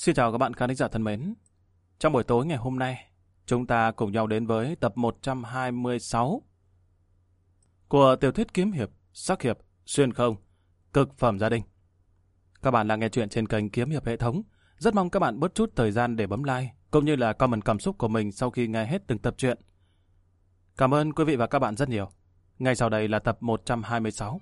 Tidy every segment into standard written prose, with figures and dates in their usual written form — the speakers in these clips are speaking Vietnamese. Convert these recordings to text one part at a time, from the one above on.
Xin chào các bạn khán thính giả thân mến. Trong buổi tối ngày hôm nay, chúng ta cùng nhau đến với tập 126 của tiểu thuyết kiếm hiệp, sắc hiệp, xuyên không, cực phẩm gia đình. Các bạn đang nghe chuyện trên kênh Kiếm Hiệp Hệ Thống. Rất mong các bạn bớt chút thời gian để bấm like, cũng như là comment cảm xúc của mình sau khi nghe hết từng tập truyện. Cảm ơn quý vị và các bạn rất nhiều. Ngay sau đây là tập 126.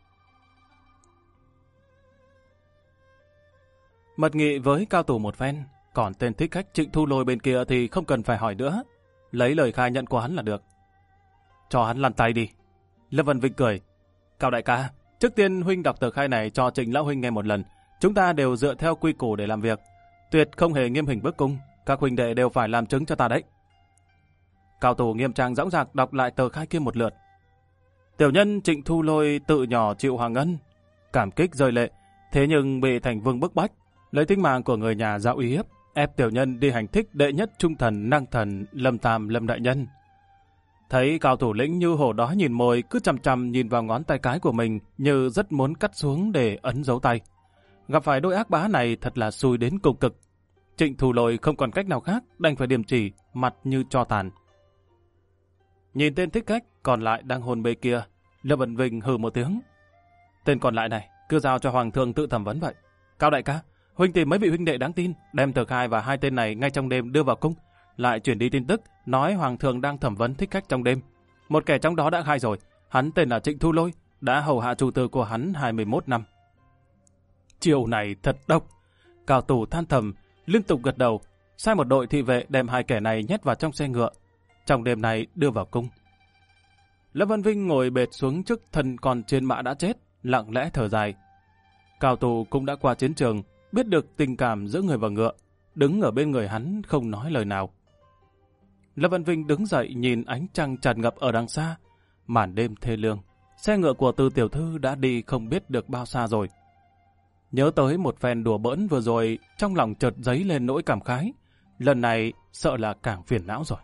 Mật nghị với cao thủ một phen, còn tên thích khách Trịnh Thu Lôi bên kia thì không cần phải hỏi nữa. Lấy lời khai nhận của hắn là được. Cho hắn lăn tay đi. Lâm Vân Vinh cười. Cao đại ca, trước tiên huynh đọc tờ khai này cho Trịnh Lão huynh nghe một lần. Chúng ta đều dựa theo quy củ để làm việc. Tuyệt không hề nghiêm hình bức cung. Các huynh đệ đều phải làm chứng cho ta đấy. Cao thủ nghiêm trang dõng dạc đọc lại tờ khai kia một lượt. Tiểu nhân Trịnh Thu Lôi tự nhỏ chịu hoàng ân, cảm kích rơi lệ, thế nhưng bị Thành Vương bức bách, lấy tính mạng của người nhà ra uy hiếp, ép tiểu nhân đi hành thích đệ nhất trung thần năng thần Lâm Tam Lâm đại nhân. Thấy cao thủ lĩnh như hổ đói nhìn mồi, cứ chằm chằm nhìn vào ngón tay cái của mình như rất muốn cắt xuống để ấn dấu tay. Gặp phải đôi ác bá này thật là xui đến cùng cực. Trịnh Thu Lôi không còn cách nào khác, đành phải điềm chỉ, mặt như tro tàn. Nhìn tên thích khách còn lại đang hôn mê kia, Lâm Vân Vinh hừ một tiếng. Tên còn lại này cứ giao cho hoàng thượng tự thẩm vấn vậy. Cao đại ca, huynh tìm mấy vị huynh đệ đáng tin, đem tờ khai và hai tên này ngay trong đêm đưa vào cung, lại chuyển đi tin tức nói hoàng thượng đang thẩm vấn thích khách trong đêm. Một kẻ trong đó đã khai rồi, hắn tên là Trịnh Thu Lôi, đã hầu hạ chủ tử của hắn 21 năm. Chiều này thật độc. Cao thủ than thầm, liên tục gật đầu, sai một đội thị vệ đem hai kẻ này nhét vào trong xe ngựa, trong đêm này đưa vào cung. Lâm Văn Vinh ngồi bệt xuống trước thân còn trên mã đã chết, lặng lẽ thở dài. Cao thủ cũng đã qua chiến trường, biết được tình cảm giữa người và ngựa, đứng ở bên người hắn không nói lời nào. Lâm Văn Vinh đứng dậy nhìn ánh trăng tràn ngập ở đằng xa, màn đêm thê lương, xe ngựa của Từ tiểu thư đã đi không biết được bao xa rồi. Nhớ tới một phen đùa bỡn vừa rồi, trong lòng chợt dấy lên nỗi cảm khái, lần này sợ là càng phiền não rồi.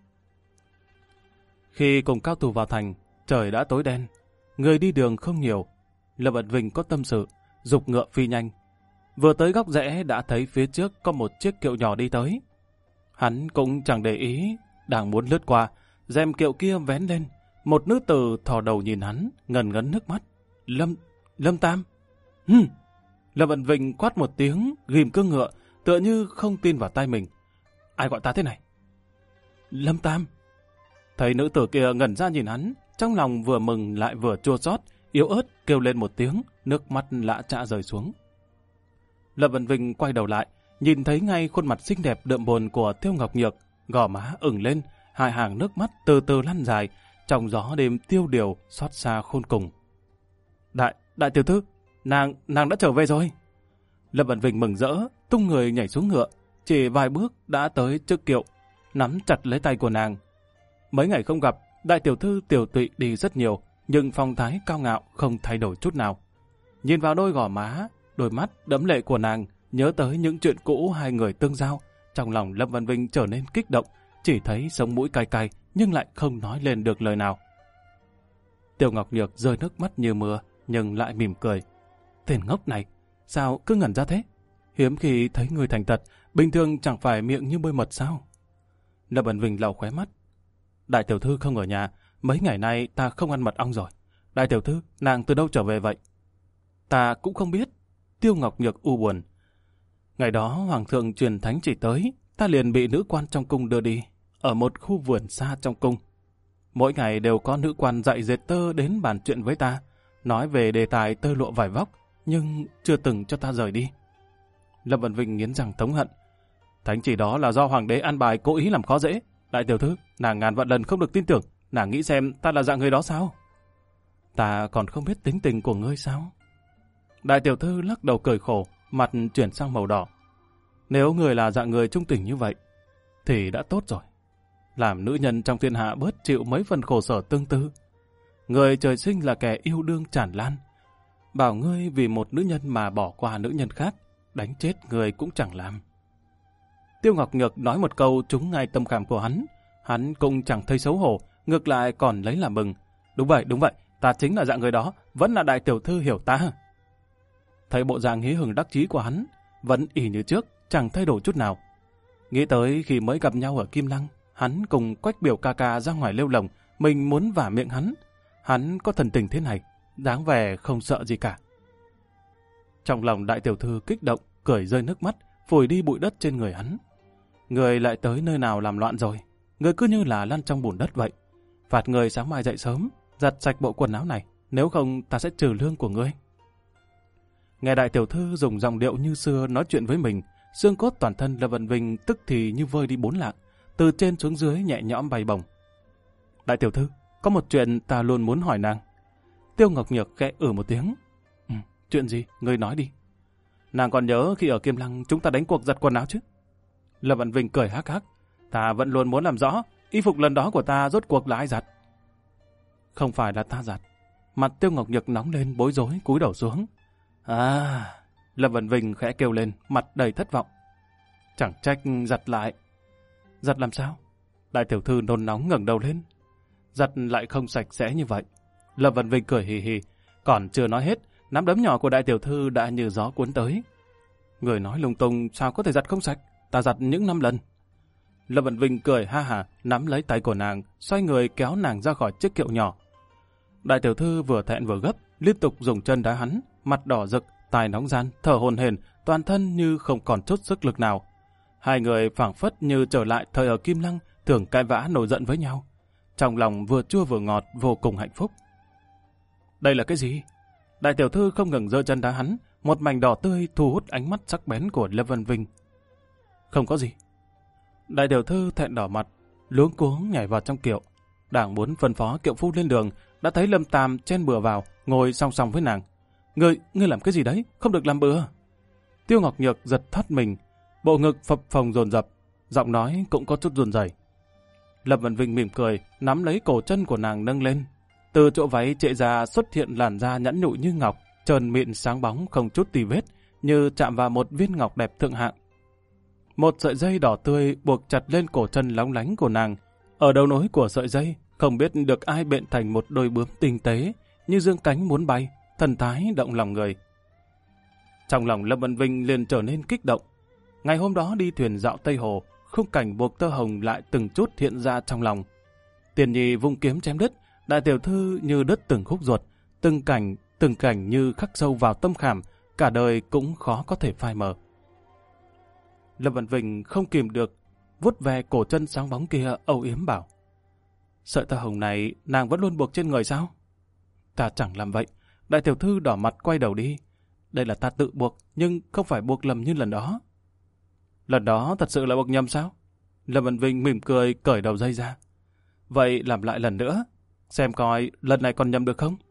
Khi cùng cao thủ vào thành, trời đã tối đen, người đi đường không nhiều. Lâm Văn Vinh có tâm sự, giục ngựa phi nhanh. Vừa tới góc rẽ đã thấy phía trước có một chiếc kiệu nhỏ đi tới. Hắn cũng chẳng để ý, đang muốn lướt qua, rèm kiệu kia vén lên. Một nữ tử thò đầu nhìn hắn, ngần ngấn nước mắt. Lâm Tam. Lâm Văn Vinh quát một tiếng, ghim cương ngựa, tựa như không tin vào tai mình. Ai gọi ta thế này? Lâm Tam. Thấy nữ tử kia ngẩn ra nhìn hắn, trong lòng vừa mừng lại vừa chua xót, yếu ớt kêu lên một tiếng, nước mắt lã chã rơi xuống. Lâm Văn Vinh quay đầu lại, nhìn thấy ngay khuôn mặt xinh đẹp đượm buồn của Tiêu Ngọc Nhược, gò má ửng lên, hai hàng nước mắt từ từ lăn dài, trong gió đêm tiêu điều xót xa khôn cùng. Đại tiểu thư, nàng đã trở về rồi. Lâm Văn Vinh mừng rỡ, tung người nhảy xuống ngựa, chỉ vài bước đã tới trước kiệu, nắm chặt lấy tay của nàng. Mấy ngày không gặp, đại tiểu thư tiểu tụy đi rất nhiều, nhưng phong thái cao ngạo không thay đổi chút nào. Nhìn vào đôi gò má, đôi mắt đẫm lệ của nàng, nhớ tới những chuyện cũ hai người tương giao, trong lòng Lâm Văn Vinh trở nên kích động, chỉ thấy sống mũi cay cay nhưng lại không nói lên được lời nào. Tiêu Ngọc Nhược rơi nước mắt như mưa, nhưng lại mỉm cười. Tên ngốc này, sao cứ ngẩn ra thế? Hiếm khi thấy người thành thật, bình thường chẳng phải miệng như bơi mật sao? Lâm Văn Vinh lau khóe mắt. Đại tiểu thư không ở nhà, mấy ngày nay ta không ăn mật ong rồi. Đại tiểu thư, nàng từ đâu trở về vậy? Ta cũng không biết. Tiêu Ngọc Nhược u buồn. Ngày đó hoàng thượng truyền thánh chỉ tới, ta liền bị nữ quan trong cung đưa đi, ở một khu vườn xa trong cung. Mỗi ngày đều có nữ quan dạy dệt tơ đến bàn chuyện với ta, nói về đề tài tơ lụa vải vóc, nhưng chưa từng cho ta rời đi. Lâm Văn Vinh nghiến răng thống hận. Thánh chỉ đó là do hoàng đế an bài cố ý làm khó dễ. Đại tiểu thư, nàng ngàn vạn lần không được tin tưởng, nàng nghĩ xem ta là dạng người đó sao? Ta còn không biết tính tình của ngươi sao? Đại tiểu thư lắc đầu cười khổ, mặt chuyển sang màu đỏ. Nếu người là dạng người trung tình như vậy, thì đã tốt rồi. Làm nữ nhân trong thiên hạ bớt chịu mấy phần khổ sở tương tư. Người trời sinh là kẻ yêu đương tràn lan. Bảo ngươi vì một nữ nhân mà bỏ qua nữ nhân khác, đánh chết người cũng chẳng làm. Tiêu Ngọc Nhược nói một câu trúng ngay tâm khảm của hắn cũng chẳng thấy xấu hổ, ngược lại còn lấy làm mừng. Đúng vậy, ta chính là dạng người đó, vẫn là đại tiểu thư hiểu ta. Thấy bộ dạng hí hửng đắc chí của hắn, vẫn ỷ như trước, chẳng thay đổi chút nào. Nghĩ tới khi mới gặp nhau ở Kim Lăng, hắn cùng Quách biểu ca ca ra ngoài lêu lồng, mình muốn vả miệng hắn. Hắn có thần tình thế này, dáng vẻ không sợ gì cả. Trong lòng đại tiểu thư kích động, cười rơi nước mắt, phủi đi bụi đất trên người hắn. Người lại tới nơi nào làm loạn rồi? Người cứ như là lăn trong bùn đất vậy. Phạt người sáng mai dậy sớm, giặt sạch bộ quần áo này, nếu không ta sẽ trừ lương của ngươi. Nghe đại tiểu thư dùng giọng điệu như xưa nói chuyện với mình, xương cốt toàn thân Lâm Vân Vinh tức thì như vơi đi 4 lạng, từ trên xuống dưới nhẹ nhõm bay bổng. Đại tiểu thư, có một chuyện ta luôn muốn hỏi nàng. Tiêu Ngọc Nhược khẽ một tiếng. Chuyện gì? Ngươi nói đi. Nàng còn nhớ khi ở Kim Lăng chúng ta đánh cuộc giặt quần áo chứ? Lâm Vân Vinh cười hắc hắc. Ta vẫn luôn muốn làm rõ, y phục lần đó của ta rốt cuộc là ai giặt? Không phải là ta giặt. Mặt Tiêu Ngọc Nhược nóng lên bối rối cúi đầu xuống. À, Lâm Vân Vinh khẽ kêu lên, mặt đầy thất vọng. Chẳng trách giặt lại. Giặt làm sao? Đại tiểu thư nôn nóng ngẩng đầu lên. Giặt lại không sạch sẽ như vậy. Lâm Vân Vinh cười hì hì. Còn chưa nói hết, nắm đấm nhỏ của đại tiểu thư đã như gió cuốn tới. Người nói lung tung sao có thể giặt không sạch? Ta giặt những 5 lần. Lâm Vân Vinh cười ha hả, nắm lấy tay của nàng, xoay người kéo nàng ra khỏi chiếc kiệu nhỏ. Đại tiểu thư vừa thẹn vừa gấp, liên tục dùng chân đá hắn, mặt đỏ rực, tai nóng ran, thở hổn hển, toàn thân như không còn chút sức lực nào. Hai người phảng phất như trở lại thời ở Kim Lăng, thường cãi vã nổi giận với nhau. Trong lòng vừa chua vừa ngọt, vô cùng hạnh phúc. Đây là cái gì? Đại tiểu thư không ngừng giơ chân đá hắn, một mảnh đỏ tươi thu hút ánh mắt sắc bén của Lâm Vân Vinh. Không có gì. Đại tiểu thư thẹn đỏ mặt, luống cuống nhảy vào trong kiệu. Đang muốn phân phó kiệu phu lên đường, đã thấy Lâm Tam chen bừa vào, ngồi song song với nàng. Ngươi làm cái gì đấy? Không được làm bừa. Tiêu Ngọc Nhược giật thoát mình, bộ ngực phập phồng dồn dập, giọng nói cũng có chút run rẩy. Lâm Vân Vinh mỉm cười, nắm lấy cổ chân của nàng nâng lên. Từ chỗ váy trệ ra xuất hiện làn da nhẵn nhụi như ngọc, trơn mịn sáng bóng không chút tì vết, như chạm vào một viên ngọc đẹp thượng hạng. Một sợi dây đỏ tươi buộc chặt lên cổ chân lóng lánh của nàng. Ở đầu nối của sợi dây, không biết được ai bện thành một đôi bướm tinh tế, như dương cánh muốn bay, thần thái động lòng người. Trong lòng Lâm Vân Vinh liền trở nên kích động. Ngày hôm đó đi thuyền dạo Tây Hồ, khung cảnh buộc tơ hồng lại từng chút hiện ra trong lòng. Tiền Nhi vung kiếm chém đứt, đại tiểu thư như đứt từng khúc ruột, từng cảnh như khắc sâu vào tâm khảm, cả đời cũng khó có thể phai mờ. Lâm Vân Vinh không kìm được, vuốt ve cổ chân sáng bóng kia âu yếm bảo. Sợi tơ hồng này nàng vẫn luôn buộc trên người sao? Ta chẳng làm vậy. Đại tiểu thư đỏ mặt quay đầu đi. Đây là ta tự buộc, nhưng không phải buộc lầm như lần đó. Lần đó thật sự là buộc nhầm sao? Lâm Vân Vinh mỉm cười cởi đầu dây ra. Vậy làm lại lần nữa, xem coi lần này còn nhầm được không?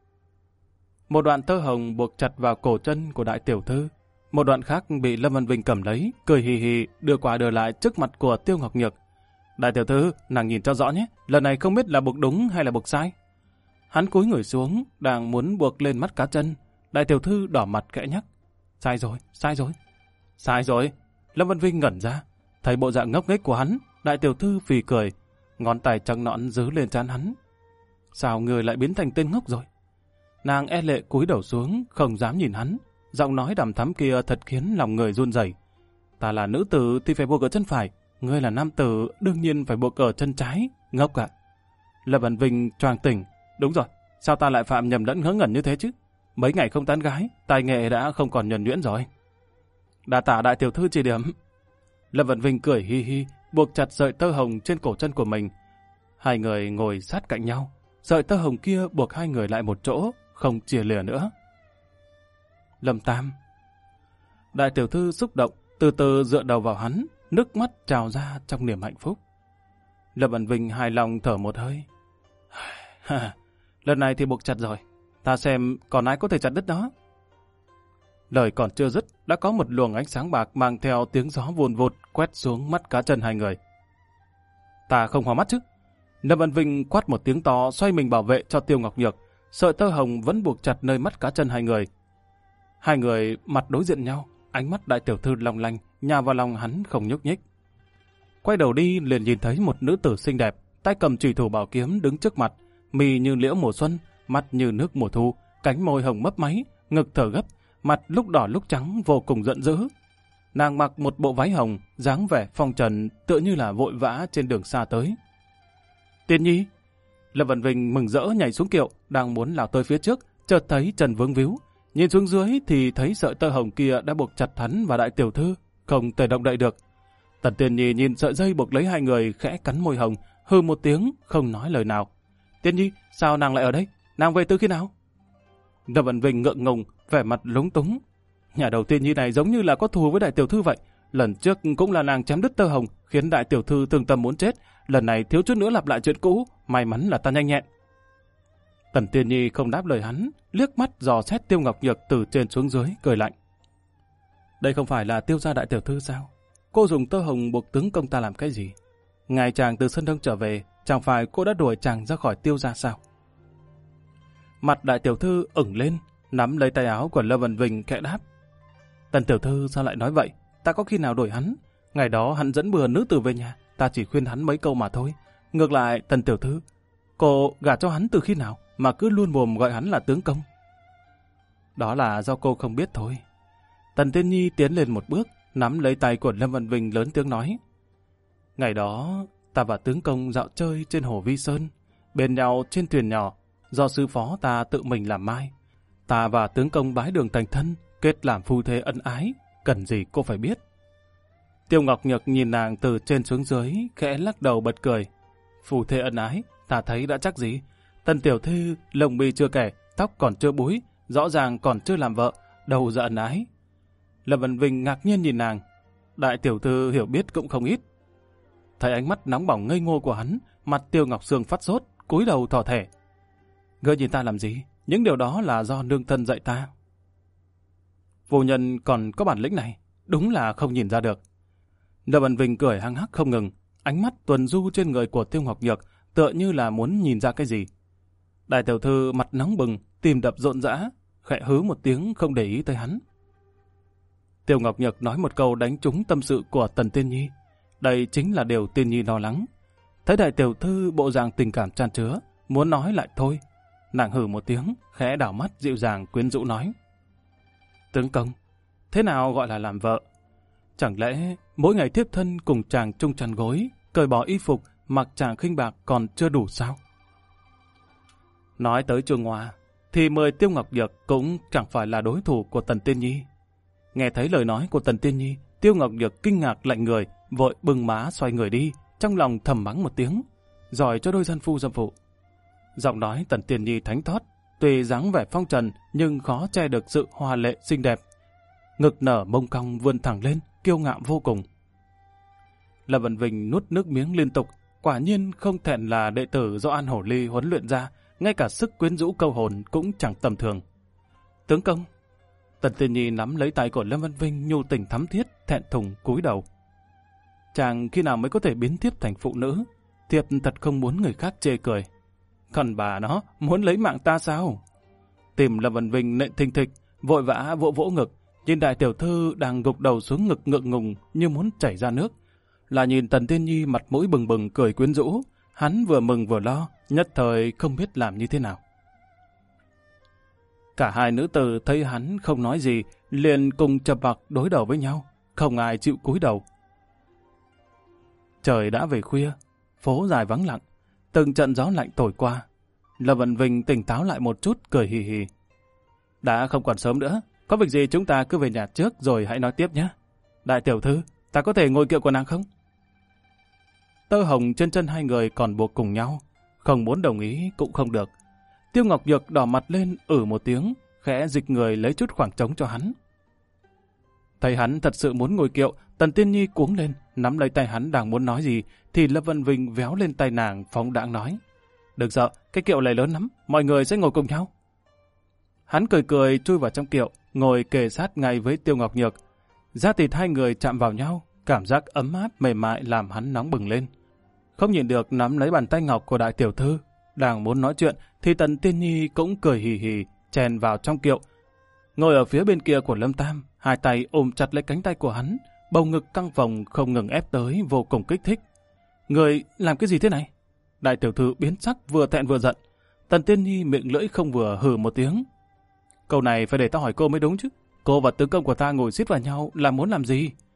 Một đoạn tơ hồng buộc chặt vào cổ chân của đại tiểu thư. Một đoạn khác bị Lâm Vân Vinh cầm lấy, cười hì hì, đưa qua đưa lại trước mặt của Tiêu Ngọc Nhược. Đại tiểu thư, nàng nhìn cho rõ nhé, lần này không biết là buộc đúng hay là buộc sai. Hắn cúi người xuống, đang muốn buộc lên mắt cá chân. Đại tiểu thư đỏ mặt khẽ nhắc. Sai rồi, sai rồi. Sai rồi. Lâm Vân Vinh ngẩn ra. Thấy bộ dạng ngốc nghếch của hắn, đại tiểu thư phì cười. Ngón tay trắng nõn giữ lên trán hắn. Sao người lại biến thành tên ngốc rồi? Nàng e lệ cúi đầu xuống, không dám nhìn hắn. Giọng nói đằm thắm kia thật khiến lòng người run rẩy. Ta là nữ tử thì phải buộc ở chân phải. Ngươi là nam tử, đương nhiên phải buộc ở chân trái. Ngốc ạ. Lâm Vân Vinh choàng tỉnh. Đúng rồi, sao ta lại phạm nhầm lẫn ngớ ngẩn như thế chứ? Mấy ngày không tán gái, tài nghệ đã không còn nhuần nhuyễn rồi. Đa tạ đại tiểu thư chỉ điểm. Lâm Vân Vinh cười hi hi, buộc chặt sợi tơ hồng trên cổ chân của mình. Hai người ngồi sát cạnh nhau. Sợi tơ hồng kia buộc hai người lại một chỗ, không chia lìa nữa. Lâm Tam. Đại tiểu thư xúc động, từ từ dựa đầu vào hắn, nước mắt trào ra trong niềm hạnh phúc. Lâm Vân Vinh hài lòng thở một hơi. Lần này thì buộc chặt rồi. Ta xem còn ai có thể chặt đứt đó. Lời còn chưa dứt, đã có một luồng ánh sáng bạc mang theo tiếng gió vùn vụt quét xuống mắt cá chân hai người. Ta không hòa mắt chứ? Lâm Vân Vinh quát một tiếng to, xoay mình bảo vệ cho Tiêu Ngọc Nhược. Sợi tơ hồng vẫn buộc chặt nơi mắt cá chân hai người. Hai người mặt đối diện nhau, ánh mắt đại tiểu thư long lanh, nhào vào lòng hắn không nhúc nhích. Quay đầu đi liền nhìn thấy một nữ tử xinh đẹp, tay cầm chùy thủ bảo kiếm đứng trước mặt, mì như liễu mùa xuân, mắt như nước mùa thu, cánh môi hồng mấp máy, ngực thở gấp, mặt lúc đỏ lúc trắng vô cùng giận dữ. Nàng mặc một bộ váy hồng, dáng vẻ phong trần tựa như là vội vã trên đường xa tới. Tiên nhi! Lâm Vân Vinh mừng rỡ nhảy xuống kiệu, đang muốn lao tới phía trước, chợt thấy chân vướng víu. Nhìn xuống dưới thì thấy sợi tơ hồng kia đã buộc chặt hắn và đại tiểu thư, không thể động đậy được. Tần Tiên Nhi nhìn sợi dây buộc lấy hai người, khẽ cắn môi hồng, hừ một tiếng, không nói lời nào. Tiên Nhi, sao nàng lại ở đây? Nàng về từ khi nào? Lâm Vân Vinh ngượng ngùng, vẻ mặt lúng túng. Nhà đầu Tiên Nhi này giống như là có thù với đại tiểu thư vậy. Lần trước cũng là nàng chém đứt tơ hồng, khiến đại tiểu thư thương tâm muốn chết. Lần này thiếu chút nữa lặp lại chuyện cũ, may mắn là ta nhanh nhẹn. Tần Tiên Nhi không đáp lời hắn, liếc mắt dò xét Tiêu Ngọc Nhược từ trên xuống dưới, cười lạnh. Đây không phải là Tiêu gia đại tiểu thư sao? Cô dùng tơ hồng buộc tướng công ta làm cái gì? Ngày chàng từ Sơn Đông trở về, chẳng phải cô đã đuổi chàng ra khỏi Tiêu gia sao? Mặt đại tiểu thư ửng lên, nắm lấy tay áo của Lâm Vân Vinh khẽ đáp. Tần tiểu thư sao lại nói vậy? Ta có khi nào đuổi hắn? Ngày đó hắn dẫn bừa nữ tử về nhà, ta chỉ khuyên hắn mấy câu mà thôi. Ngược lại, Tần tiểu thư, cô gả cho hắn từ khi nào mà cứ luôn mồm gọi hắn là tướng công? Đó là do cô không biết thôi. Tần Tiên Nhi tiến lên một bước, nắm lấy tay của Lâm Vân Vinh lớn tiếng nói. Ngày đó, ta và tướng công dạo chơi trên hồ Vi Sơn, bên nhau trên thuyền nhỏ, do sư phó ta tự mình làm mai. Ta và tướng công bái đường thành thân, kết làm phu thê ân ái, cần gì cô phải biết. Tiêu Ngọc Nhược nhìn nàng từ trên xuống dưới, khẽ lắc đầu bật cười. Phu thê ân ái, ta thấy đã chắc gì. Tần tiểu thư, lông mi chưa kẻ, tóc còn chưa búi, rõ ràng còn chưa làm vợ, đâu ra ân ái. Lâm Vân Vinh ngạc nhiên nhìn nàng. Đại tiểu thư hiểu biết cũng không ít. Thấy ánh mắt nóng bỏng ngây ngô của hắn, mặt Tiêu Ngọc Sương phát sốt, cúi đầu thỏ thẻ. Ngươi nhìn ta làm gì? Những điều đó là do nương thân dạy ta. Phu nhân còn có bản lĩnh này, đúng là không nhìn ra được. Lâm Vân Vinh cười hăng hắc không ngừng, ánh mắt tuần du trên người của Tiêu Ngọc Nhược, tựa như là muốn nhìn ra cái gì. Đại tiểu thư mặt nóng bừng, tim đập rộn rã, khẽ hứ một tiếng không để ý tới hắn. Tiêu Ngọc Nhược nói một câu đánh trúng tâm sự của Tần Tiên Nhi. Đây chính là điều Tiên Nhi lo lắng. Thấy đại tiểu thư bộ dạng tình cảm chan chứa, muốn nói lại thôi. Nàng hừ một tiếng, khẽ đảo mắt dịu dàng quyến rũ nói. Tướng công, thế nào gọi là làm vợ? Chẳng lẽ mỗi ngày thiếp thân cùng chàng chung chăn gối, cởi bỏ y phục, mặc chàng khinh bạc còn chưa đủ sao? Nói tới Trung Hoa, thì 10 Tiêu Ngọc Nhược cũng chẳng phải là đối thủ của Tần Tiên Nhi. Nghe thấy lời nói của Tần Tiên Nhi, Tiêu Ngọc Nhược kinh ngạc lạnh người, vội bưng má xoay người đi, trong lòng thầm mắng một tiếng, giỏi cho đôi dân phu dâm phụ. Giọng nói Tần Tiên Nhi thánh thót, tuy dáng vẻ phong trần nhưng khó che được sự hoa lệ xinh đẹp. Ngực nở mông cong vươn thẳng lên, kiêu ngạo vô cùng. Lâm Vân Vinh nuốt nước miếng liên tục, quả nhiên không thẹn là đệ tử do An Hổ Ly huấn luyện ra, ngay cả sức quyến rũ câu hồn cũng chẳng tầm thường. Tướng công. Tần Tiên Nhi nắm lấy tay của Lâm Vân Vinh nhu tình thắm thiết, thẹn thùng cúi đầu. Chàng khi nào mới có thể biến thiếp thành phụ nữ? Thiếp thật không muốn người khác chê cười. Còn bà nó muốn lấy mạng ta sao? Tìm Lâm Vân Vinh nện thình thịch, vội vã vỗ vỗ ngực, nhìn đại tiểu thư đang gục đầu xuống ngực ngượng ngùng như muốn chảy ra nước. Là nhìn Tần Tiên Nhi mặt mũi bừng bừng cười quyến rũ, hắn vừa mừng vừa lo, nhất thời không biết làm như thế nào. Cả hai nữ tử thấy hắn không nói gì, liền cùng chập mặc đối đầu với nhau, không ai chịu cúi đầu. Trời đã về khuya, phố dài vắng lặng, từng trận gió lạnh thổi qua. Lâm Vân Vinh tỉnh táo lại một chút, cười hì hì. Đã không còn sớm nữa, có việc gì chúng ta cứ về nhà trước rồi hãy nói tiếp nhé. Đại tiểu thư, ta có thể ngồi kiệu của nàng không? Tơ hồng trên chân hai người còn buộc cùng nhau, không muốn đồng ý cũng không được. Tiêu Ngọc Nhược đỏ mặt lên một tiếng, khẽ dịch người lấy chút khoảng trống cho hắn. Thấy hắn thật sự muốn ngồi kiệu, Tần Tiên Nhi cuống lên, nắm lấy tay hắn đang muốn nói gì, thì Lâm Vân Vinh véo lên tay nàng phóng đãng nói. Đừng sợ, cái kiệu này lớn lắm, mọi người sẽ ngồi cùng nhau. Hắn cười cười chui vào trong kiệu, ngồi kề sát ngay với Tiêu Ngọc Nhược. Da thịt hai người chạm vào nhau, cảm giác ấm áp mềm mại làm hắn nóng bừng lên. Không nhìn được nắm lấy bàn tay ngọc của đại tiểu thư, đang muốn nói chuyện thì Tần Tiên Nhi cũng cười hì hì, chèn vào trong kiệu. Ngồi ở phía bên kia của Lâm Tam, hai tay ôm chặt lấy cánh tay của hắn, bầu ngực căng phồng không ngừng ép tới vô cùng kích thích. Người làm cái gì thế này? Đại tiểu thư biến sắc vừa thẹn vừa giận. Tần Tiên Nhi miệng lưỡi không vừa hừ một tiếng. Câu này phải để tao hỏi cô mới đúng chứ. Cô và tướng công của ta ngồi xít vào nhau là muốn làm gì?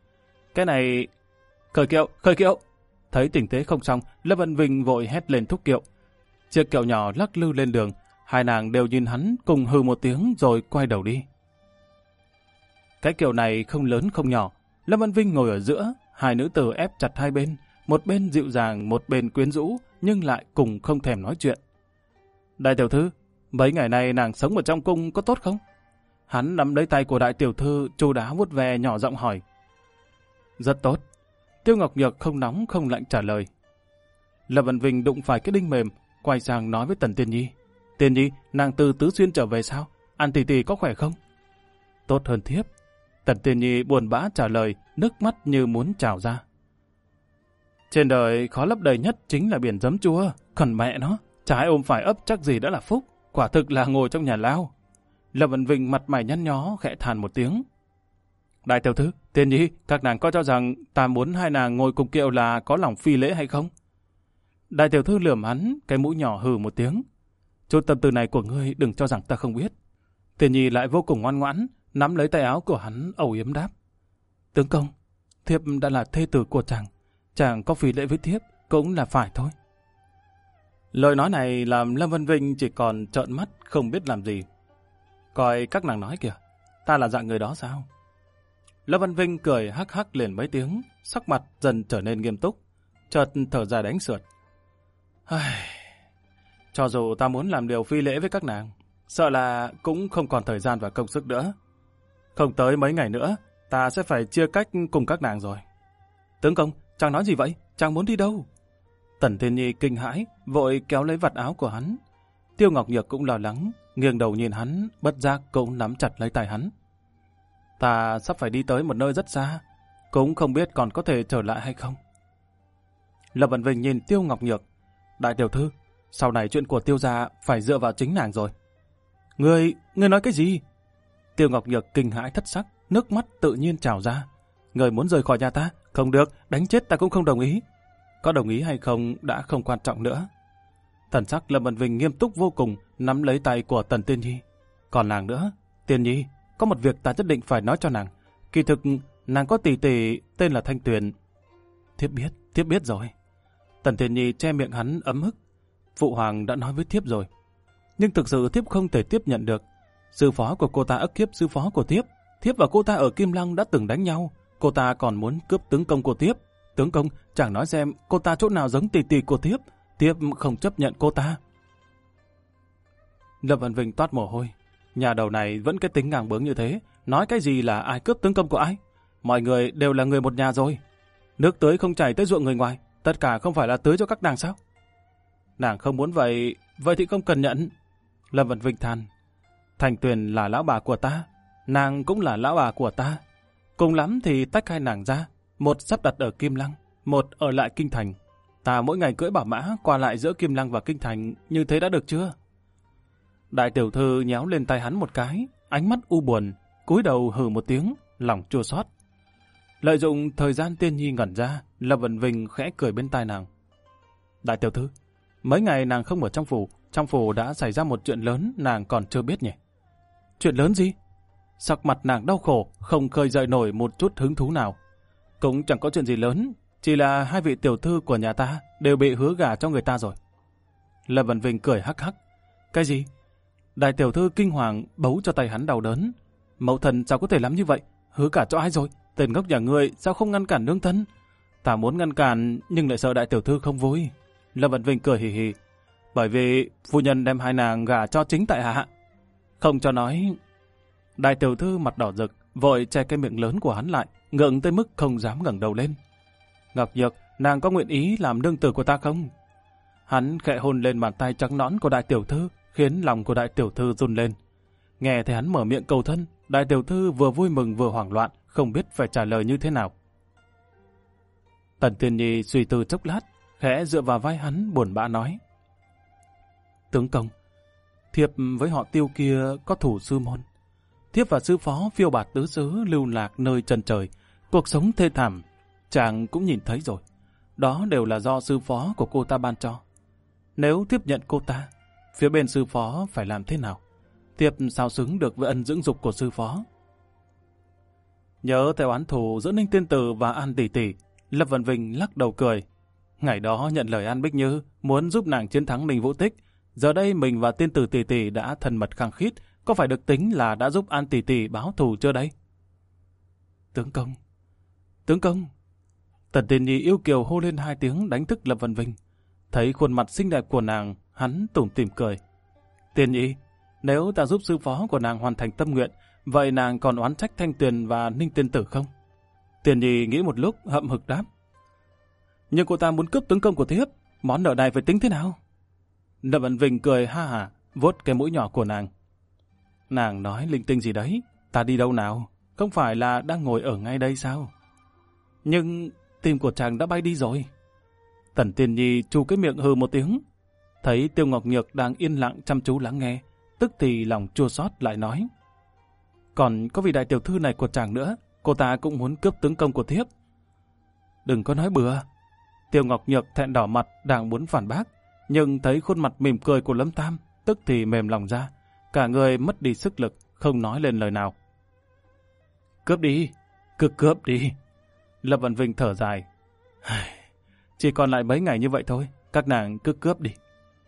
Cái này... Khởi kiệu, khởi kiệu! Thấy tình thế không xong, Lâm Vân Vinh vội hét lên thúc kiệu. Chiếc kiệu nhỏ lắc lư lên đường, hai nàng đều nhìn hắn cùng hừ một tiếng rồi quay đầu đi. Cái kiệu này không lớn không nhỏ, Lâm Vân Vinh ngồi ở giữa, hai nữ tử ép chặt hai bên, một bên dịu dàng, một bên quyến rũ, nhưng lại cùng không thèm nói chuyện. Đại tiểu thư, mấy ngày nay nàng sống ở trong cung có tốt không? Hắn nắm lấy tay của đại tiểu thư, chu đáo vuốt ve nhỏ giọng hỏi. Rất tốt. Tiêu Ngọc Nhược không nóng không lạnh trả lời. Lâm Vân Vinh đụng phải cái đinh mềm, quay sang nói với Tần Tiên Nhi. Tiên Nhi, nàng từ Tứ Xuyên trở về sao? An tỷ tỷ có khỏe không? Tốt hơn thiếp. Tần Tiên Nhi buồn bã trả lời, nước mắt như muốn trào ra. Trên đời khó lấp đầy nhất chính là biển giấm chua, còn mẹ nó, trái ôm phải ấp chắc gì đã là phúc, quả thực là ngồi trong nhà lao. Lâm Vân Vinh mặt mày nhăn nhó khẽ than một tiếng. Đại tiểu thư, Tiên Nhi, các nàng có cho rằng ta muốn hai nàng ngồi cùng kiệu là có lòng phi lễ hay không? Đại tiểu thư lườm hắn, cái mũi nhỏ hừ một tiếng. Chút tâm tư này của ngươi đừng cho rằng ta không biết. Tiên Nhi lại vô cùng ngoan ngoãn, nắm lấy tay áo của hắn âu yếm đáp. Tướng công, thiếp đã là thê tử của chàng có phi lễ với thiếp cũng là phải thôi. Lời nói này làm Lâm Vân Vinh chỉ còn trợn mắt không biết làm gì. Coi các nàng nói kìa, ta là dạng người đó sao? Lâm Vân Vinh cười hắc hắc liền mấy tiếng, sắc mặt dần trở nên nghiêm túc, chợt thở dài đánh sượt. Cho dù ta muốn làm điều phi lễ với các nàng, sợ là cũng không còn thời gian và công sức nữa. Không tới mấy ngày nữa, ta sẽ phải chia cách cùng các nàng rồi. Tướng công, chàng nói gì vậy? Chàng muốn đi đâu? Tần Tiên Nhi kinh hãi, vội kéo lấy vạt áo của hắn. Tiêu Ngọc Nhược cũng lo lắng, nghiêng đầu nhìn hắn, bất giác cũng nắm chặt lấy tay hắn. Ta sắp phải đi tới một nơi rất xa, cũng không biết còn có thể trở lại hay không. Lâm Vân Vinh nhìn Tiêu Ngọc Nhược. Đại tiểu thư, sau này chuyện của Tiêu gia phải dựa vào chính nàng rồi. Ngươi nói cái gì? Tiêu Ngọc Nhược kinh hãi thất sắc, nước mắt tự nhiên trào ra. Ngươi muốn rời khỏi nhà ta? Không được, đánh chết ta cũng không đồng ý. Có đồng ý hay không đã không quan trọng nữa. Thần sắc Lâm Vân Vinh nghiêm túc vô cùng, nắm lấy tay của Tần Tiên Nhi. Còn nàng nữa, Tiên Nhi, có một việc ta nhất định phải nói cho nàng. Kỳ thực, nàng có tỷ tỷ tên là Thanh Tuyền. Thiếp biết rồi. Tần Tiên Nhi che miệng hắn ấm ức. Phụ hoàng đã nói với thiếp rồi. Nhưng thực sự thiếp không thể tiếp nhận được. Sư phó của cô ta ức hiếp sư phó của thiếp. Thiếp và cô ta ở Kim Lăng đã từng đánh nhau. Cô ta còn muốn cướp tướng công của thiếp. Tướng công, chẳng nói xem cô ta chỗ nào giống tỷ tỷ của thiếp. Thiếp không chấp nhận cô ta. Lâm Vân Vinh toát mồ hôi. Nhà đầu này vẫn cái tính ngang bướng như thế. Nói cái gì là ai cướp tướng công của ai? Mọi người đều là người một nhà rồi. Nước tưới không chảy tới ruộng người ngoài. Tất cả không phải là tưới cho các nàng sao? Nàng không muốn vậy, vậy thì không cần nhận. Lâm Vân Vinh than. Thành Tuyền là lão bà của ta, nàng cũng là lão bà của ta. Cùng lắm thì tách hai nàng ra, một sắp đặt ở Kim Lăng, một ở lại Kinh Thành. Ta mỗi ngày cưỡi bảo mã qua lại giữa Kim Lăng và Kinh Thành, như thế đã được chưa? Đại tiểu thư nhéo lên tay hắn một cái, ánh mắt u buồn, cúi đầu hừ một tiếng, lòng chua xót. Lợi dụng thời gian Tiên Nhi ngẩn ra, Lâm Vân Vinh khẽ cười bên tai nàng. Đại tiểu thư, mấy ngày nàng không ở trong phủ đã xảy ra một chuyện lớn nàng còn chưa biết nhỉ? Chuyện lớn gì? Sắc mặt nàng đau khổ, không khơi dậy nổi một chút hứng thú nào. Cũng chẳng có chuyện gì lớn, chỉ là hai vị tiểu thư của nhà ta đều bị hứa gả cho người ta rồi. Lâm Vân Vinh cười hắc hắc. Cái gì? Đại tiểu thư kinh hoàng bấu cho tay hắn đau đớn. Mẫu thần sao có thể làm như vậy? Hứa gả cho ai rồi? Tên ngốc nhà ngươi sao không ngăn cản nương thân? Ta muốn ngăn cản nhưng lại sợ đại tiểu thư không vui. Lâm Vân Vinh cười hì hì. Bởi vì phu nhân đem hai nàng gả cho chính tại hạ. Không cho nói. Đại tiểu thư mặt đỏ rực, vội che cái miệng lớn của hắn lại, ngượng tới mức không dám ngẩng đầu lên. Ngọc Nhược, nàng có nguyện ý làm nương tử của ta không? Hắn khẽ hôn lên bàn tay trắng nõn của đại tiểu thư, khiến lòng của đại tiểu thư run lên. Nghe thấy hắn mở miệng cầu thân, đại tiểu thư vừa vui mừng vừa hoảng loạn, không biết phải trả lời như thế nào. Tần Tiên Nhi suy tư chốc lát, khẽ dựa vào vai hắn buồn bã nói. Tướng công, thiếp với họ Tiêu kia có thủ sư môn. Thiếp và sư phó phiêu bạt tứ xứ lưu lạc nơi chân trời, cuộc sống thê thảm, chàng cũng nhìn thấy rồi. Đó đều là do sư phó của cô ta ban cho. Nếu tiếp nhận cô ta, phía bên sư phó phải làm thế nào? Thiếp sao xứng được với ân dưỡng dục của sư phó? Nhớ theo oán thù giữa Ninh Tiên Tử và An Tỷ Tỷ, Lâm Vân Vinh lắc đầu cười. Ngày đó nhận lời An Bích Như muốn giúp nàng chiến thắng Ninh Vũ Tích. Giờ đây mình và Tiên Tử Tỷ Tỷ đã thân mật khăng khít, có phải được tính là đã giúp An Tỷ Tỷ báo thù chưa đây? Tướng công! Tướng công! Tần Tiên Nhi yêu kiều hô lên 2 tiếng đánh thức Lâm Vân Vinh. Thấy khuôn mặt xinh đẹp của nàng, hắn tủm tỉm cười. Tiên Nhi, nếu ta giúp sư phó của nàng hoàn thành tâm nguyện, vậy nàng còn oán trách Thanh Tuyền và Ninh Tiên Tử không? Tiên Nhi nghĩ một lúc hậm hực đáp. Nhưng cô ta muốn cướp tướng công của thiếp, món nợ này phải tính thế nào? Lâm Vân Vinh cười ha hả, vuốt cái mũi nhỏ của nàng. Nàng nói linh tinh gì đấy, ta đi đâu nào? Không phải là đang ngồi ở ngay đây sao? Nhưng tim của chàng đã bay đi rồi. Tần Tiên Nhi chu cái miệng hừ một tiếng. Thấy Tiêu Ngọc Nhược đang yên lặng chăm chú lắng nghe, tức thì lòng chua xót lại nói. Còn có vị đại tiểu thư này của chàng nữa, cô ta cũng muốn cướp tướng công của thiếp. Đừng có nói bừa. Tiêu Ngọc Nhược thẹn đỏ mặt đang muốn phản bác, nhưng thấy khuôn mặt mỉm cười của Lâm Tam, tức thì mềm lòng ra. Cả người mất đi sức lực, không nói lên lời nào. Cướp đi, cứ cướp đi. Lâm Văn Vinh thở dài. Chỉ còn lại mấy ngày như vậy thôi, các nàng cứ cướp đi.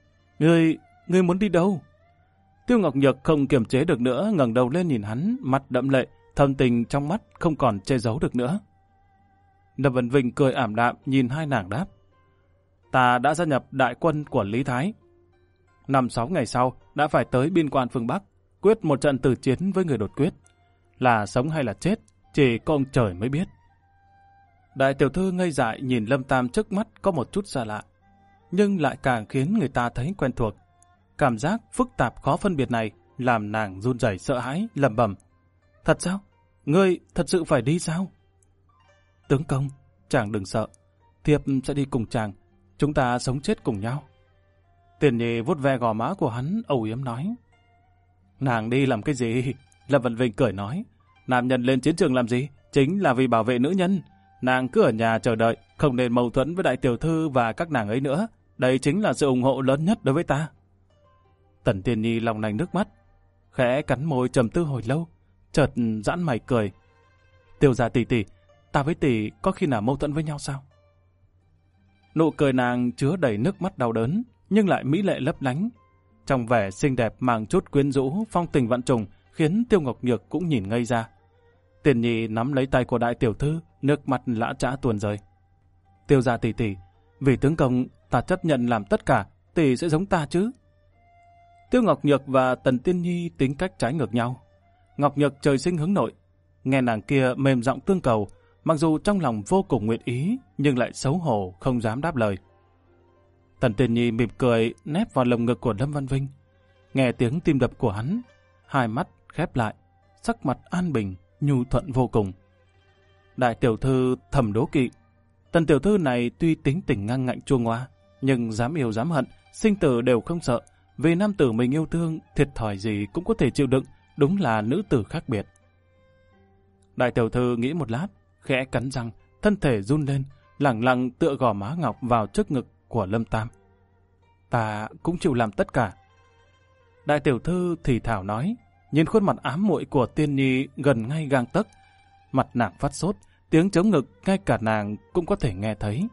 Ngươi muốn đi đâu? Tiêu Ngọc Nhược không kiềm chế được nữa, ngẩng đầu lên nhìn hắn, mặt đẫm lệ, thâm tình trong mắt không còn che giấu được nữa. Lâm Văn Vinh cười ảm đạm nhìn hai nàng đáp. Ta đã gia nhập đại quân của Lý Thái. 5-6 ngày sau đã phải tới biên quan phương Bắc, quyết một trận tử chiến với người đột quyết. Là sống hay là chết, chỉ có ông trời mới biết. Đại tiểu thư ngây dại nhìn Lâm Tam trước mắt có một chút xa lạ, nhưng lại càng khiến người ta thấy quen thuộc. Cảm giác phức tạp khó phân biệt này làm nàng run rẩy sợ hãi, lẩm bẩm. Thật sao? Ngươi thật sự phải đi sao? Tướng công, chàng đừng sợ. Thiếp sẽ đi cùng chàng. Chúng ta sống chết cùng nhau. Tiền Nhi vuốt ve gò má của hắn, âu yếm nói. Nàng đi làm cái gì? Lâm Văn Vinh cười nói. Nam nhân lên chiến trường làm gì? Chính là vì bảo vệ nữ nhân. Nàng cứ ở nhà chờ đợi, không nên mâu thuẫn với đại tiểu thư và các nàng ấy nữa. Đây chính là sự ủng hộ lớn nhất đối với ta. Tần Tiên Nhi lòng lành nước mắt, khẽ cắn môi trầm tư hồi lâu, chợt giãn mày cười. Tiêu gia tỷ tỷ, ta với tỷ có khi nào mâu thuẫn với nhau sao? Nụ cười nàng chứa đầy nước mắt đau đớn, nhưng lại mỹ lệ lấp lánh. Trong vẻ xinh đẹp mang chút quyến rũ, phong tình vạn trùng, khiến Tiêu Ngọc Nhược cũng nhìn ngây ra. Tiền Nhi nắm lấy tay của đại tiểu thư, nước mắt lã chã tuôn rơi. Tiêu gia tỷ tỷ, vì tướng công ta chấp nhận làm tất cả, tỷ sẽ giống ta chứ? Tiêu Ngọc Nhược và Tần Tiên Nhi tính cách trái ngược nhau. Ngọc Nhược trời sinh hướng nội, nghe nàng kia mềm giọng tương cầu, mặc dù trong lòng vô cùng nguyện ý, nhưng lại xấu hổ không dám đáp lời. Tần Tiên Nhi mỉm cười nép vào lồng ngực của Lâm Văn Vinh, nghe tiếng tim đập của hắn, hai mắt khép lại, sắc mặt an bình, nhu thuận vô cùng. Đại tiểu thư thầm đố kỵ. Tần tiểu thư này tuy tính tình ngang ngạnh chua ngoa, nhưng dám yêu dám hận, sinh tử đều không sợ. Vì nam tử mình yêu thương, thiệt thòi gì cũng có thể chịu đựng, đúng là nữ tử khác biệt. Đại tiểu thư nghĩ một lát, khẽ cắn răng, thân thể run lên, lẳng lặng tựa gò má ngọc vào trước ngực của Lâm Tam. Ta cũng chịu làm tất cả. Đại tiểu thư thì thảo nói, nhìn khuôn mặt ám muội của Tiên Nhi gần ngay gang tấc, mặt nàng phát sốt, tiếng chống ngực ngay cả nàng cũng có thể nghe thấy.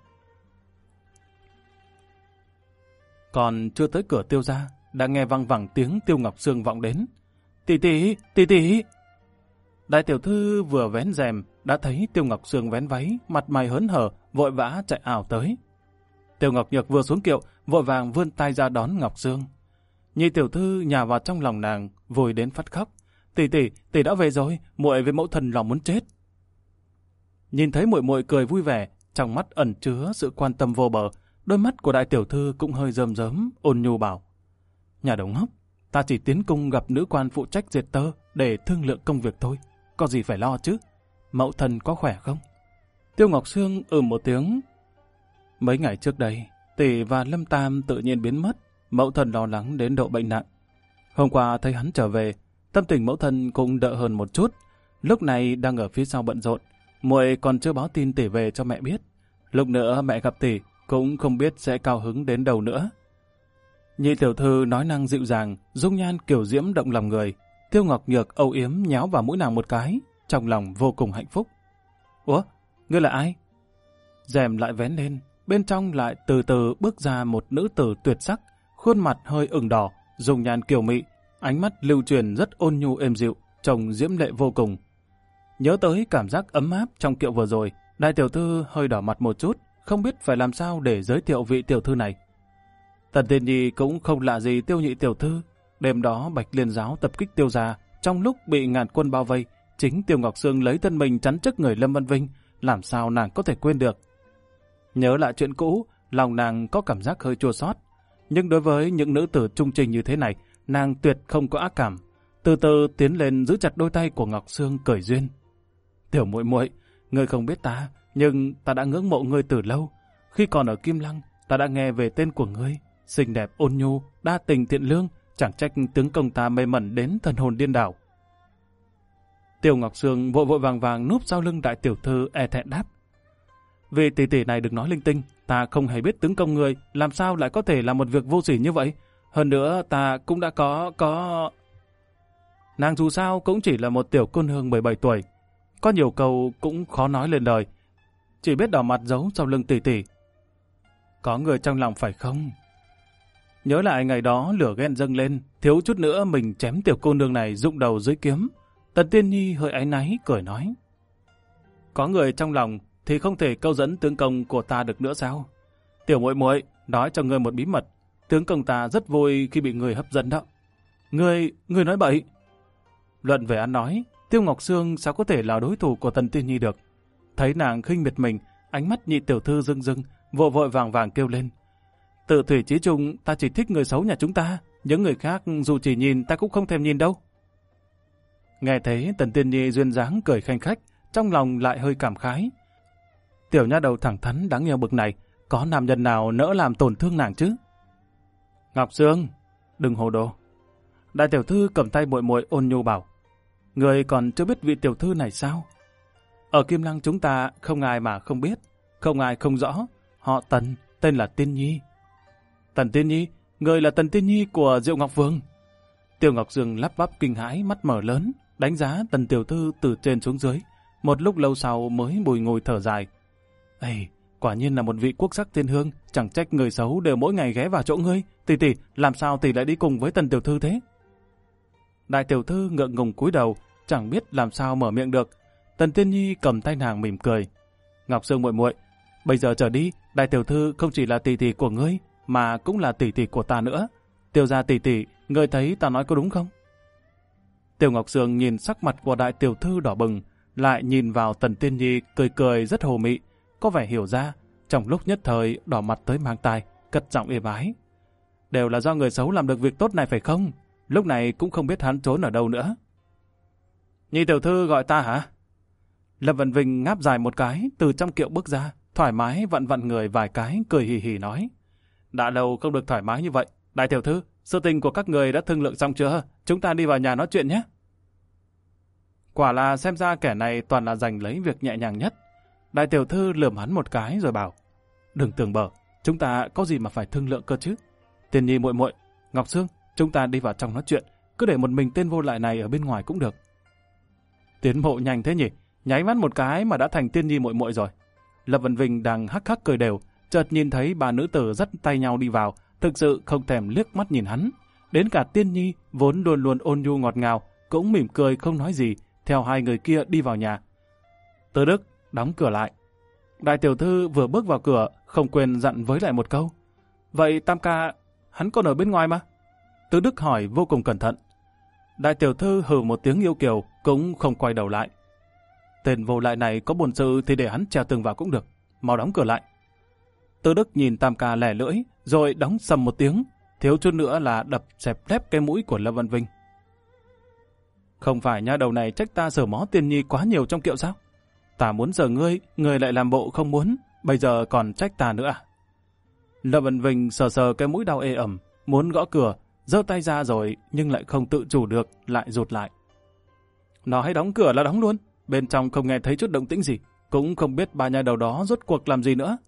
Còn chưa tới cửa Tiêu gia, đã nghe văng vẳng tiếng Tiêu Ngọc Sương vọng đến. Tỷ tỷ, tỷ tỷ. Đại tiểu thư vừa vén rèm, đã thấy Tiêu Ngọc Sương vén váy, mặt mày hớn hở, vội vã chạy ảo tới. Tiêu Ngọc Nhược vừa xuống kiệu, vội vàng vươn tay ra đón Ngọc Sương. Nhị tiểu thư nhào vào trong lòng nàng, vui đến phát khóc. Tỷ tỷ, tỷ đã về rồi, muội với mẫu thần lòng muốn chết. Nhìn thấy muội muội cười vui vẻ, trong mắt ẩn chứa sự quan tâm vô bờ, đôi mắt của đại tiểu thư cũng hơi rơm rớm, ôn nhu bảo. Nhà đầu ngốc, ta chỉ tiến cung gặp nữ quan phụ trách dệt tơ để thương lượng công việc thôi, có gì phải lo chứ? Mẫu thần có khỏe không? Tiêu Ngọc Sương một tiếng. Mấy ngày trước đây, tỷ và Lâm Tam tự nhiên biến mất, mẫu thần lo lắng đến độ bệnh nặng. Hôm qua thấy hắn trở về, tâm tình mẫu thần cũng đỡ hơn một chút. Lúc này đang ở phía sau bận rộn, muội còn chưa báo tin tỷ về cho mẹ biết. Lúc nữa mẹ gặp tỷ cũng không biết sẽ cao hứng đến đâu nữa. Nhị tiểu thư nói năng dịu dàng, dung nhan kiều diễm động lòng người. Tiêu Ngọc Nhược âu yếm nhéo vào mũi nàng một cái, trong lòng vô cùng hạnh phúc. Ủa, ngươi là ai? Rèm lại vén lên, bên trong lại từ từ bước ra một nữ tử tuyệt sắc, khuôn mặt hơi ửng đỏ, dùng nhan kiều mị, ánh mắt lưu truyền rất ôn nhu êm dịu, trông diễm lệ vô cùng. Nhớ tới cảm giác ấm áp trong kiệu vừa rồi, đại tiểu thư hơi đỏ mặt một chút, không biết phải làm sao để giới thiệu vị tiểu thư này. Tần Tiên Nhi cũng không lạ gì Tiêu nhị tiểu thư. Đêm đó Bạch Liên giáo tập kích Tiêu gia, trong lúc bị ngàn quân bao vây, chính Tiêu Ngọc Sương lấy thân mình chắn trước người Lâm Văn Vinh, làm sao nàng có thể quên được. Nhớ lại chuyện cũ, lòng nàng có cảm giác hơi chua xót, nhưng đối với những nữ tử trung trình như thế này, nàng tuyệt không có ác cảm. Từ từ tiến lên giữ chặt đôi tay của Ngọc Sương cười duyên. Tiểu muội muội, ngươi không biết ta, nhưng ta đã ngưỡng mộ ngươi từ lâu. Khi còn ở Kim Lăng, ta đã nghe về tên của ngươi, xinh đẹp ôn nhu, đa tình thiện lương, chẳng trách tướng công ta mê mẩn đến thần hồn điên đảo. Tiêu Ngọc Sương vội vội vàng vàng núp sau lưng đại tiểu thư e thẹn đáp. Vì tỷ tỷ này đừng nói linh tinh, ta không hề biết tướng công người, làm sao lại có thể làm một việc vô sỉ như vậy. Hơn nữa ta cũng đã có... Nàng dù sao cũng chỉ là một tiểu cô nương 17 tuổi. Có nhiều câu cũng khó nói lên đời, chỉ biết đỏ mặt giấu sau lưng tỷ tỷ. Có người trong lòng phải không? Nhớ lại ngày đó lửa ghen dâng lên, thiếu chút nữa mình chém tiểu cô nương này rụng đầu dưới kiếm. Tần Tiên Nhi hơi áy náy cười nói. Có người trong lòng thì không thể câu dẫn tướng công của ta được nữa sao? Tiểu muội muội, nói cho ngươi một bí mật, tướng công ta rất vui khi bị người hấp dẫn đó. Ngươi nói bậy. Luận về ăn nói, Tiêu Ngọc Sương sao có thể là đối thủ của Tần Tiên Nhi được? Thấy nàng khinh miệt mình, ánh mắt nhị tiểu thư rưng rưng, vội vội vàng vàng kêu lên. Tự thủy chí chung, ta chỉ thích người xấu nhà chúng ta, những người khác dù chỉ nhìn ta cũng không thèm nhìn đâu. Nghe thấy Tần Tiên Nhi duyên dáng cười khanh khách, trong lòng lại hơi cảm khái. Tiểu nha đầu thẳng thắn đáng yêu bực này, có nam nhân nào nỡ làm tổn thương nàng chứ? Ngọc Sương, đừng hồ đồ. Đại tiểu thư cầm tay muội muội ôn nhu bảo. Người còn chưa biết vị tiểu thư này sao? Ở Kim Lăng chúng ta không ai mà không biết, không ai không rõ. Họ Tần, tên là Tiên Nhi. Tần Tiên Nhi, người là Tần Tiên Nhi của Diệu Ngọc Vương. Tiêu Ngọc Dương lắp bắp kinh hãi, mắt mở lớn, đánh giá Tần tiểu thư từ trên xuống dưới. Một lúc lâu sau mới bùi ngùi thở dài. Ê, quả nhiên là một vị quốc sắc thiên hương, chẳng trách người xấu đều mỗi ngày ghé vào chỗ ngươi. Tỷ, làm sao tỷ lại đi cùng với Tần tiểu thư thế? Đại tiểu thư ngượng ngùng cúi đầu, chẳng biết làm sao mở miệng được. Tần Tiên Nhi cầm tay nàng mỉm cười. Ngọc Sương muội muội, bây giờ trở đi, đại tiểu thư không chỉ là tỷ của ngươi, mà cũng là tỷ của ta nữa. Tiêu gia tỷ, ngươi thấy ta nói có đúng không? Tiêu Ngọc Sương nhìn sắc mặt của đại tiểu thư đỏ bừng, lại nhìn vào Tần Tiên Nhi cười cười rất hồ mị, có vẻ hiểu ra, trong lúc nhất thời đỏ mặt tới mang tai, cất giọng êm ái. Đều là do người xấu làm được việc tốt này phải không? Lúc này cũng không biết hắn trốn ở đâu nữa. Nhi tiểu thư gọi ta hả? Lâm Văn Vinh ngáp dài một cái, từ trong kiệu bước ra, thoải mái vặn vặn người vài cái, cười hì hì nói. Đã lâu không được thoải mái như vậy. Đại tiểu thư, sự tình của các người đã thương lượng xong chưa? Chúng ta đi vào nhà nói chuyện nhé. Quả là xem ra kẻ này toàn là giành lấy việc nhẹ nhàng nhất. Đại tiểu thư lườm hắn một cái rồi bảo. Đừng tưởng bở, chúng ta có gì mà phải thương lượng cơ chứ? Tiên Nhi muội muội, Ngọc Sương, chúng ta đi vào trong nói chuyện, cứ để một mình tên vô lại này ở bên ngoài cũng được. Tiến bộ nhanh thế nhỉ, nháy mắt một cái mà đã thành Tiên Nhi muội muội rồi. Lập Văn Vinh đang hắc hắc cười đều, chợt nhìn thấy bà nữ tử dắt tay nhau đi vào, thực sự không thèm liếc mắt nhìn hắn. Đến cả Tiên Nhi vốn luôn luôn ôn nhu ngọt ngào, cũng mỉm cười không nói gì, theo hai người kia đi vào nhà. Tứ Đức đóng cửa lại. Đại tiểu thư vừa bước vào cửa, không quên dặn với lại một câu. Vậy Tam ca, hắn còn ở bên ngoài mà? Tứ Đức hỏi vô cùng cẩn thận. Đại tiểu thư hừ một tiếng yêu kiều, cũng không quay đầu lại. Tên vô lại này có buồn sự thì để hắn treo tường vào cũng được, mau đóng cửa lại. Tứ Đức nhìn Tam ca lẻ lưỡi, rồi đóng sầm một tiếng, thiếu chút nữa là đập xẹp lép cái mũi của Lâm Văn Vinh. Không phải nha đầu này trách ta sờ mó Tiên Nhi quá nhiều trong kiệu sao? Ta muốn sờ ngươi, ngươi lại làm bộ không muốn, bây giờ còn trách ta nữa à? Lâm Văn Vinh sờ sờ cái mũi đau ê ẩm, muốn gõ cửa, giơ tay ra rồi nhưng lại không tự chủ được, lại rụt lại. Nó hay đóng cửa là đóng luôn, bên trong không nghe thấy chút động tĩnh gì, cũng không biết bà nhà đầu đó rốt cuộc làm gì nữa.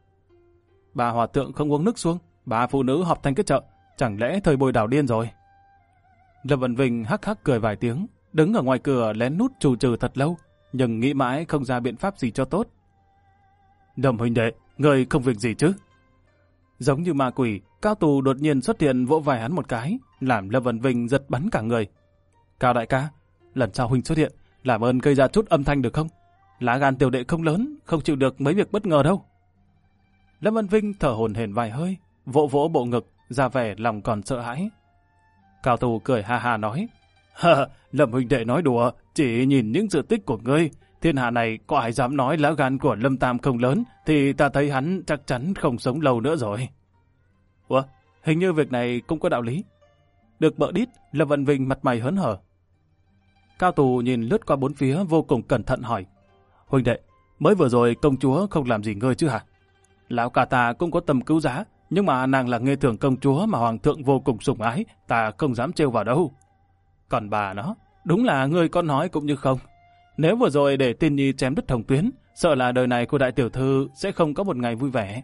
Bà hòa thượng không uống nước xuống, bà phụ nữ họp thành cái chợ, chẳng lẽ thời bồi đảo điên rồi? Lâm Văn Vinh hắc hắc cười vài tiếng, đứng ở ngoài cửa lén nút trù trừ thật lâu, nhưng nghĩ mãi không ra biện pháp gì cho tốt. Lâm huynh đệ, người không việc gì chứ? Giống như ma quỷ, Cao Tù đột nhiên xuất hiện vỗ vai hắn một cái, làm Lâm Vân Vinh giật bắn cả người. Cao đại ca, lần sau huynh xuất hiện, làm ơn gây ra chút âm thanh được không? Lá gan tiểu đệ không lớn, không chịu được mấy việc bất ngờ đâu. Lâm Vân Vinh thở hổn hển vài hơi, vỗ vỗ bộ ngực, ra vẻ lòng còn sợ hãi. Cao Tù cười ha ha nói, Lâm huynh đệ nói đùa, chỉ nhìn những sự tích của ngươi, thiên hạ này có ai dám nói lá gan của Lâm Tam không lớn, thì ta thấy hắn chắc chắn không sống lâu nữa rồi. Ủa, hình như việc này cũng có đạo lý. Được bợ đít, Lâm Vân Vinh mặt mày hớn hở. Cao Tù nhìn lướt qua bốn phía vô cùng cẩn thận hỏi, huynh đệ, mới vừa rồi công chúa không làm gì ngươi chứ hả? Lão ca ta cũng có tâm cứu giá, nhưng mà nàng là nghề thưởng công chúa mà hoàng thượng vô cùng sủng ái, ta không dám trêu vào đâu. Còn bà nó, đúng là ngươi có nói cũng như không. Nếu vừa rồi để Tiên Nhi chém đứt hồng tuyến, sợ là đời này của đại tiểu thư sẽ không có một ngày vui vẻ.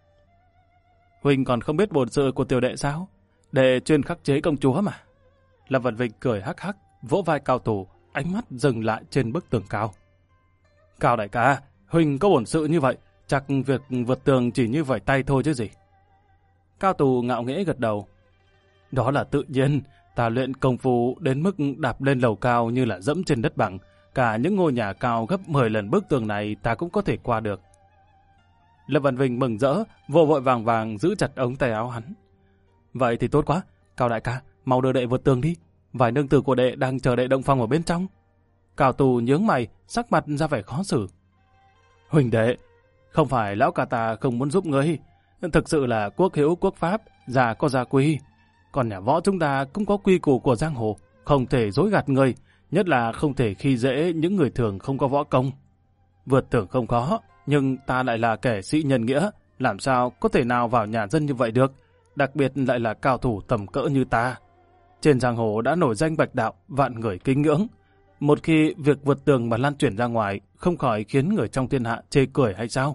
Huynh còn không biết bổn sự của tiểu đệ sao? Đệ chuyên khắc chế công chúa mà. Lâm Vân Vinh cười hắc hắc, vỗ vai Cao Tù, ánh mắt dừng lại trên bức tường cao. Cao đại ca, huynh có bổn sự như vậy, chắc việc vượt tường chỉ như vẩy tay thôi chứ gì. Cao Tù ngạo nghễ gật đầu. Đó là tự nhiên, ta luyện công phu đến mức đạp lên lầu cao như là dẫm trên đất bằng. Cả những ngôi nhà cao gấp 10 lần bức tường này ta cũng có thể qua được. Lâm Văn Vinh mừng rỡ, vội vội vàng vàng giữ chặt ống tay áo hắn. Vậy thì tốt quá, Cao đại ca, mau đưa đệ vượt tường đi. Vài nương tử của đệ đang chờ đệ động phòng ở bên trong. Cao Tù nhướng mày, sắc mặt ra vẻ khó xử. Huỳnh đệ, không phải lão ca ta không muốn giúp ngươi. Thực sự là quốc hữu quốc pháp, già có gia quy. Còn nhà võ chúng ta cũng có quy củ của giang hồ, không thể dối gạt người, nhất là không thể khi dễ những người thường không có võ công. Vượt tường không có, nhưng ta lại là kẻ sĩ nhân nghĩa, làm sao có thể nào vào nhà dân như vậy được, đặc biệt lại là cao thủ tầm cỡ như ta. Trên giang hồ đã nổi danh bạch đạo, vạn người kính ngưỡng. Một khi việc vượt tường mà lan truyền ra ngoài, không khỏi khiến người trong thiên hạ chê cười hay sao?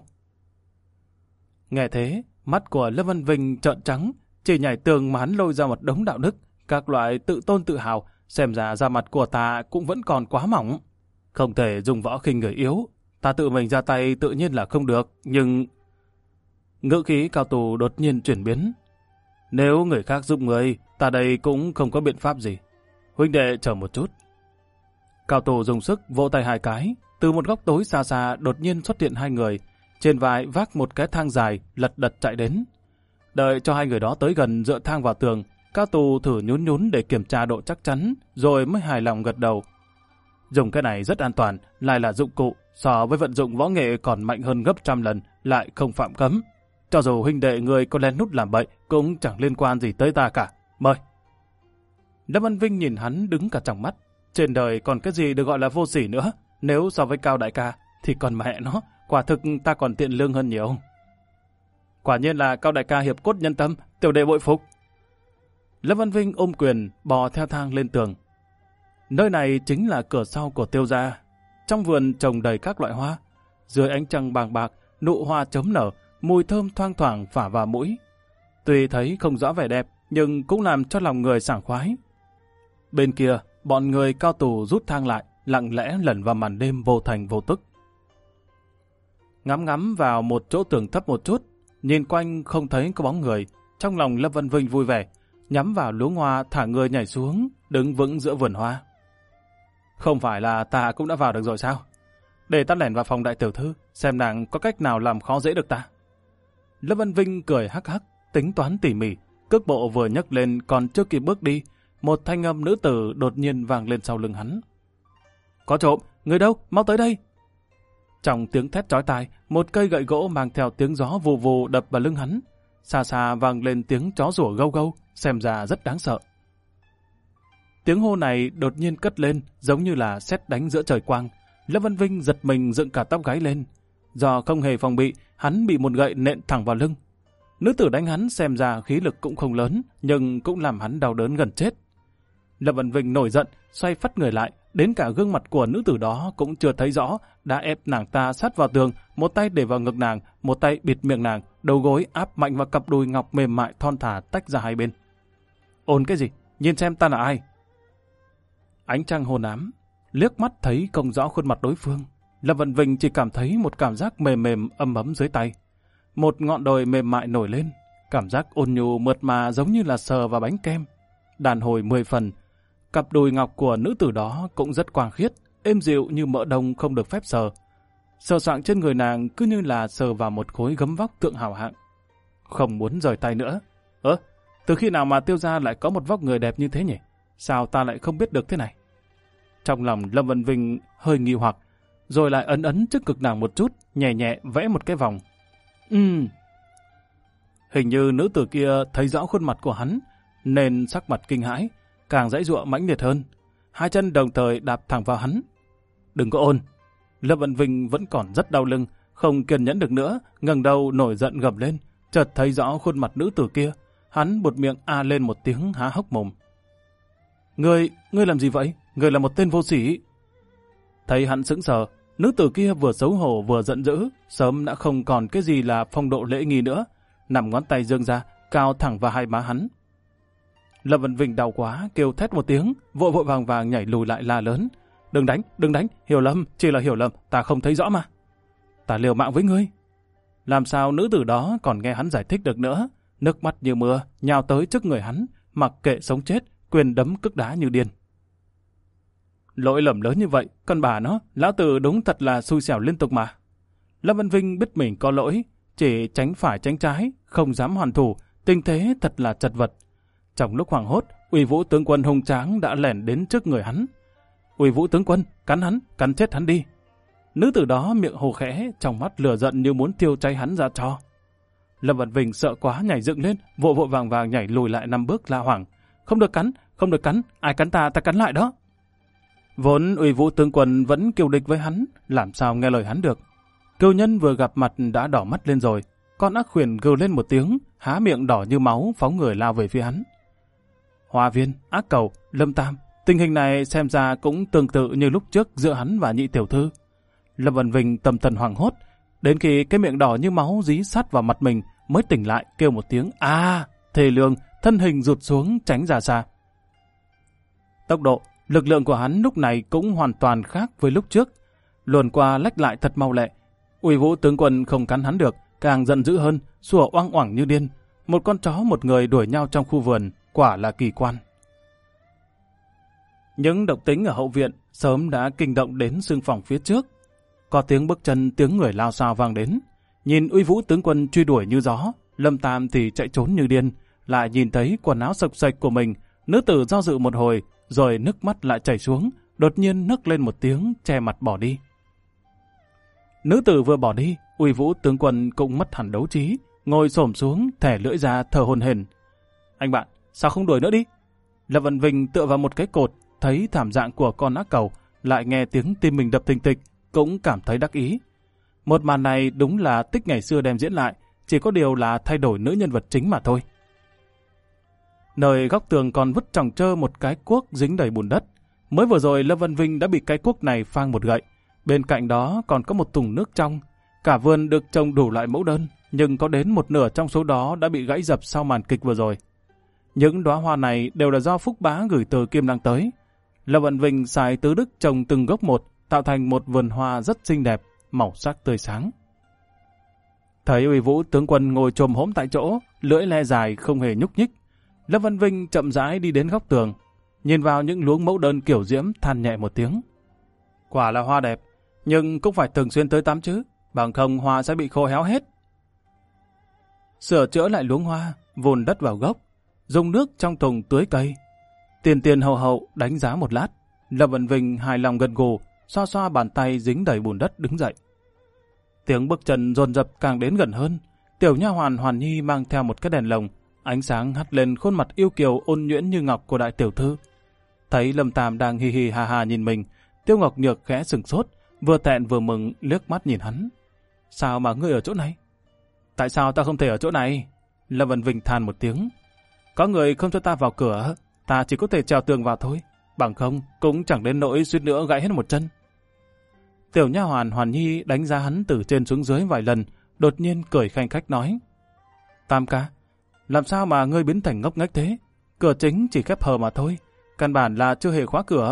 Nghe thế, mắt của Lâm Văn Vinh trợn trắng, chỉ nhảy tường mà hắn lôi ra một đống đạo đức, các loại tự tôn tự hào, xem ra da mặt của ta cũng vẫn còn quá mỏng. Không thể dùng võ khinh người yếu, ta tự mình ra tay tự nhiên là không được, nhưng... Ngữ khí Cao Tù đột nhiên chuyển biến. Nếu người khác giúp người, ta đây cũng không có biện pháp gì. Huynh đệ chờ một chút. Cao Tù dùng sức vỗ tay hai cái, từ một góc tối xa xa đột nhiên xuất hiện hai người, trên vai vác một cái thang dài, lật đật chạy đến. Đợi cho hai người đó tới gần dựa thang vào tường, Cao Tù thử nhún nhún để kiểm tra độ chắc chắn, rồi mới hài lòng gật đầu. Dùng cái này rất an toàn, lại là dụng cụ, so với vận dụng võ nghệ còn mạnh hơn gấp trăm lần, lại không phạm cấm. Cho dù huynh đệ người có lén nút làm bậy, cũng chẳng liên quan gì tới ta cả. Mời. Lâm Văn Vinh nhìn hắn đứng cả trong mắt. Trên đời còn cái gì được gọi là vô sỉ nữa, nếu so với Cao đại ca, thì còn mẹ nó, quả thực ta còn tiện lương hơn nhiều. Quả nhiên là Cao đại ca hiệp cốt nhân tâm, tiểu đệ bội phục. Lâm Văn Vinh ôm quyền, bò theo thang lên tường. Nơi này chính là cửa sau của Tiêu gia. Trong vườn trồng đầy các loại hoa. Dưới ánh trăng bàng bạc, nụ hoa chớm nở, mùi thơm thoang thoảng phả vào mũi. Tuy thấy không rõ vẻ đẹp, nhưng cũng làm cho lòng người sảng khoái. Bên kia, bọn người Cao Tù rút thang lại, lặng lẽ lẩn vào màn đêm vô thành vô tức. Ngắm ngắm vào một chỗ tường thấp một chút, nhìn quanh không thấy có bóng người, trong lòng Lâm Văn Vinh vui vẻ, nhắm vào luống hoa thả người nhảy xuống, đứng vững giữa vườn hoa. Không phải là ta cũng đã vào được rồi sao? Để ta lẻn vào phòng đại tiểu thư, xem nàng có cách nào làm khó dễ được ta. Lâm Văn Vinh cười hắc hắc, tính toán tỉ mỉ, cước bộ vừa nhấc lên còn chưa kịp bước đi, một thanh âm nữ tử đột nhiên vang lên sau lưng hắn. Có trộm, người đâu, mau tới đây. Trong tiếng thét chói tai, một cây gậy gỗ mang theo tiếng gió vù vù đập vào lưng hắn. Xa xa vang lên tiếng chó rủa gâu gâu, xem ra rất đáng sợ. Tiếng hô này đột nhiên cất lên, giống như là sét đánh giữa trời quang. Lâm Văn Vinh giật mình dựng cả tóc gáy lên. Do không hề phòng bị, hắn bị một gậy nện thẳng vào lưng. Nữ tử đánh hắn xem ra khí lực cũng không lớn, nhưng cũng làm hắn đau đớn gần chết. Lâm Văn Vinh nổi giận, xoay phắt người lại, đến cả gương mặt của nữ tử đó cũng chưa thấy rõ, đã ép nàng ta sát vào tường, một tay để vào ngực nàng, một tay bịt miệng nàng, đầu gối áp mạnh vào cặp đùi ngọc mềm mại thon thả tách ra hai bên. Ồn cái gì? Nhìn xem ta là ai? Ánh trăng hôn ám, liếc mắt thấy không rõ khuôn mặt đối phương. Lâm Vận Vinh chỉ cảm thấy một cảm giác mềm mềm ấm ấm dưới tay. Một ngọn đồi mềm mại nổi lên, cảm giác ôn nhu mượt mà giống như là sờ vào bánh kem. Đàn hồi 10 phần, cặp đùi ngọc của nữ tử đó cũng rất quang khiết, êm dịu như mỡ đông không được phép sờ. Sờ soạng trên người nàng cứ như là sờ vào một khối gấm vóc thượng hào hạng. Không muốn rời tay nữa. Từ khi nào mà Tiêu gia lại có một vóc người đẹp như thế nhỉ? Sao ta lại không biết được thế này? Trong lòng Lâm Vân Vinh hơi nghi hoặc, rồi lại ấn ấn trước ngực nàng một chút, nhẹ nhẹ vẽ một cái vòng. Hình như nữ tử kia thấy rõ khuôn mặt của hắn, nên sắc mặt kinh hãi, càng giãy giụa mãnh liệt hơn. Hai chân đồng thời đạp thẳng vào hắn. Đừng có ôn. Lâm Vân Vinh vẫn còn rất đau lưng, không kiên nhẫn được nữa, ngẩng đầu nổi giận gầm lên, chợt thấy rõ khuôn mặt nữ tử kia, hắn buột miệng a lên một tiếng há hốc mồm. Ngươi làm gì vậy? Ngươi là một tên vô sỉ. Thấy hắn sững sờ, nữ tử kia vừa xấu hổ vừa giận dữ, sớm đã không còn cái gì là phong độ lễ nghi nữa, nằm ngón tay giương ra, cao thẳng vào hai má hắn. Lâm Vân Vinh đau quá, kêu thét một tiếng, vội vội vàng vàng nhảy lùi lại la lớn. Đừng đánh, hiểu lầm, chỉ là hiểu lầm, ta không thấy rõ mà. Ta liều mạng với ngươi. Làm sao nữ tử đó còn nghe hắn giải thích được nữa, nước mắt như mưa, nhào tới trước người hắn, mặc kệ sống chết, quyền đấm cước đá như điên. Lỗi lầm lớn như vậy, con bà nó, lão tử đúng thật là xui xẻo liên tục mà. Lâm Văn Vinh biết mình có lỗi, chỉ tránh phải tránh trái, không dám hoàn thủ, tình thế thật là chật vật. Trong lúc hoảng hốt, Uy Vũ tướng quân hung tráng đã lẻn đến trước người hắn. Uy Vũ tướng quân, cắn chết hắn đi. Nữ tử đó miệng hồ khẽ, trong mắt lửa giận như muốn thiêu cháy hắn ra tro. Lâm Văn Vinh sợ quá nhảy dựng lên, vội vội vàng vàng nhảy lùi lại 5 bước la hoảng. Không được cắn, ai cắn ta cắn lại đó. Vốn Uy Vũ tướng quân vẫn kiêu địch với hắn, làm sao nghe lời hắn được. Cừu nhân vừa gặp mặt đã đỏ mắt lên rồi, con ác khuyển gừ lên một tiếng, há miệng đỏ như máu phóng người lao về phía hắn. Hoa Viên, Ác Cầu, Lâm Tam, tình hình này xem ra cũng tương tự như lúc trước giữa hắn và nhị tiểu thư. Lâm Văn Vinh tâm thần hoảng hốt, đến khi cái miệng đỏ như máu dí sát vào mặt mình mới tỉnh lại kêu một tiếng thê lương, thân hình rụt xuống tránh ra xa. Tốc độ, lực lượng của hắn lúc này cũng hoàn toàn khác với lúc trước, luồn qua lách lại thật mau lẹ. Uy Vũ tướng quân không cắn hắn được, càng giận dữ hơn, sủa oang oảng như điên. Một con chó một người đuổi nhau trong khu vườn, quả là kỳ quan. Những động tĩnh ở hậu viện sớm đã kinh động đến xương phòng phía trước. Có tiếng bước chân, tiếng người lao xao vang đến. Nhìn Uy Vũ tướng quân truy đuổi như gió, Lâm Tam thì chạy trốn như điên. Lại nhìn thấy quần áo sộc sạch của mình, nữ tử do dự một hồi, rồi nước mắt lại chảy xuống, đột nhiên nức lên một tiếng, che mặt bỏ đi. Nữ tử vừa bỏ đi, Uy Vũ tướng quân cũng mất hẳn đấu trí, ngồi xổm xuống, thẻ lưỡi ra thở hổn hển. Anh bạn, sao không đuổi nữa đi? Lâm Văn Vinh tựa vào một cái cột, thấy thảm dạng của con ác cầu, lại nghe tiếng tim mình đập thình thịch, cũng cảm thấy đắc ý. Một màn này đúng là tích ngày xưa đem diễn lại, chỉ có điều là thay đổi nữ nhân vật chính mà thôi. Nơi góc tường còn vứt tròng trơ một cái cuốc dính đầy bùn đất. Mới vừa rồi Lâm Văn Vinh đã bị cái cuốc này phang một gậy. Bên cạnh đó còn có một thùng nước trong. Cả vườn được trồng đủ loại mẫu đơn, nhưng có đến một nửa trong số đó đã bị gãy dập sau màn kịch vừa rồi. Những đóa hoa này đều là do Phúc Bá gửi từ Kim Lăng tới. Lâm Văn Vinh xài tứ đức trồng từng gốc một, tạo thành một vườn hoa rất xinh đẹp, màu sắc tươi sáng. Thấy Uy Vũ tướng quân ngồi chồm hổm tại chỗ, lưỡi le dài không hề nhúc nhích, Lâm Văn Vinh chậm rãi đi đến góc tường, nhìn vào những luống mẫu đơn kiểu diễm, than nhẹ một tiếng. Quả là hoa đẹp, nhưng cũng phải thường xuyên tới tắm chứ, bằng không hoa sẽ bị khô héo hết. Sửa chữa lại luống hoa, vùn đất vào gốc, dùng nước trong thùng tưới cây. Tiền hậu hậu đánh giá một lát, Lâm Văn Vinh hài lòng gật gù, xoa xoa bàn tay dính đầy bùn đất đứng dậy. Tiếng bước chân dồn dập càng đến gần hơn, tiểu nha hoàn Hoàn Nhi mang theo một cái đèn lồng, ánh sáng hắt lên khuôn mặt yêu kiều ôn nhuyễn như ngọc của đại tiểu thư. Thấy Lâm Tam đang hi hi hà hà nhìn mình, Tiêu Ngọc Nhược khẽ sửng sốt, vừa thẹn vừa mừng liếc mắt nhìn hắn. Sao mà ngươi ở chỗ này? Tại sao ta không thể ở chỗ này? Lâm Văn Vinh than một tiếng. Có người không cho ta vào cửa, ta chỉ có thể trèo tường vào thôi, bằng không cũng chẳng đến nỗi suýt nữa gãy hết một chân. Tiểu nha hoàn Hoàn Nhi đánh giá hắn từ trên xuống dưới vài lần, đột nhiên cười khanh khách nói: Tam ca, làm sao mà ngươi biến thành ngốc nghếch thế? Cửa chính chỉ khép hờ mà thôi, căn bản là chưa hề khóa cửa,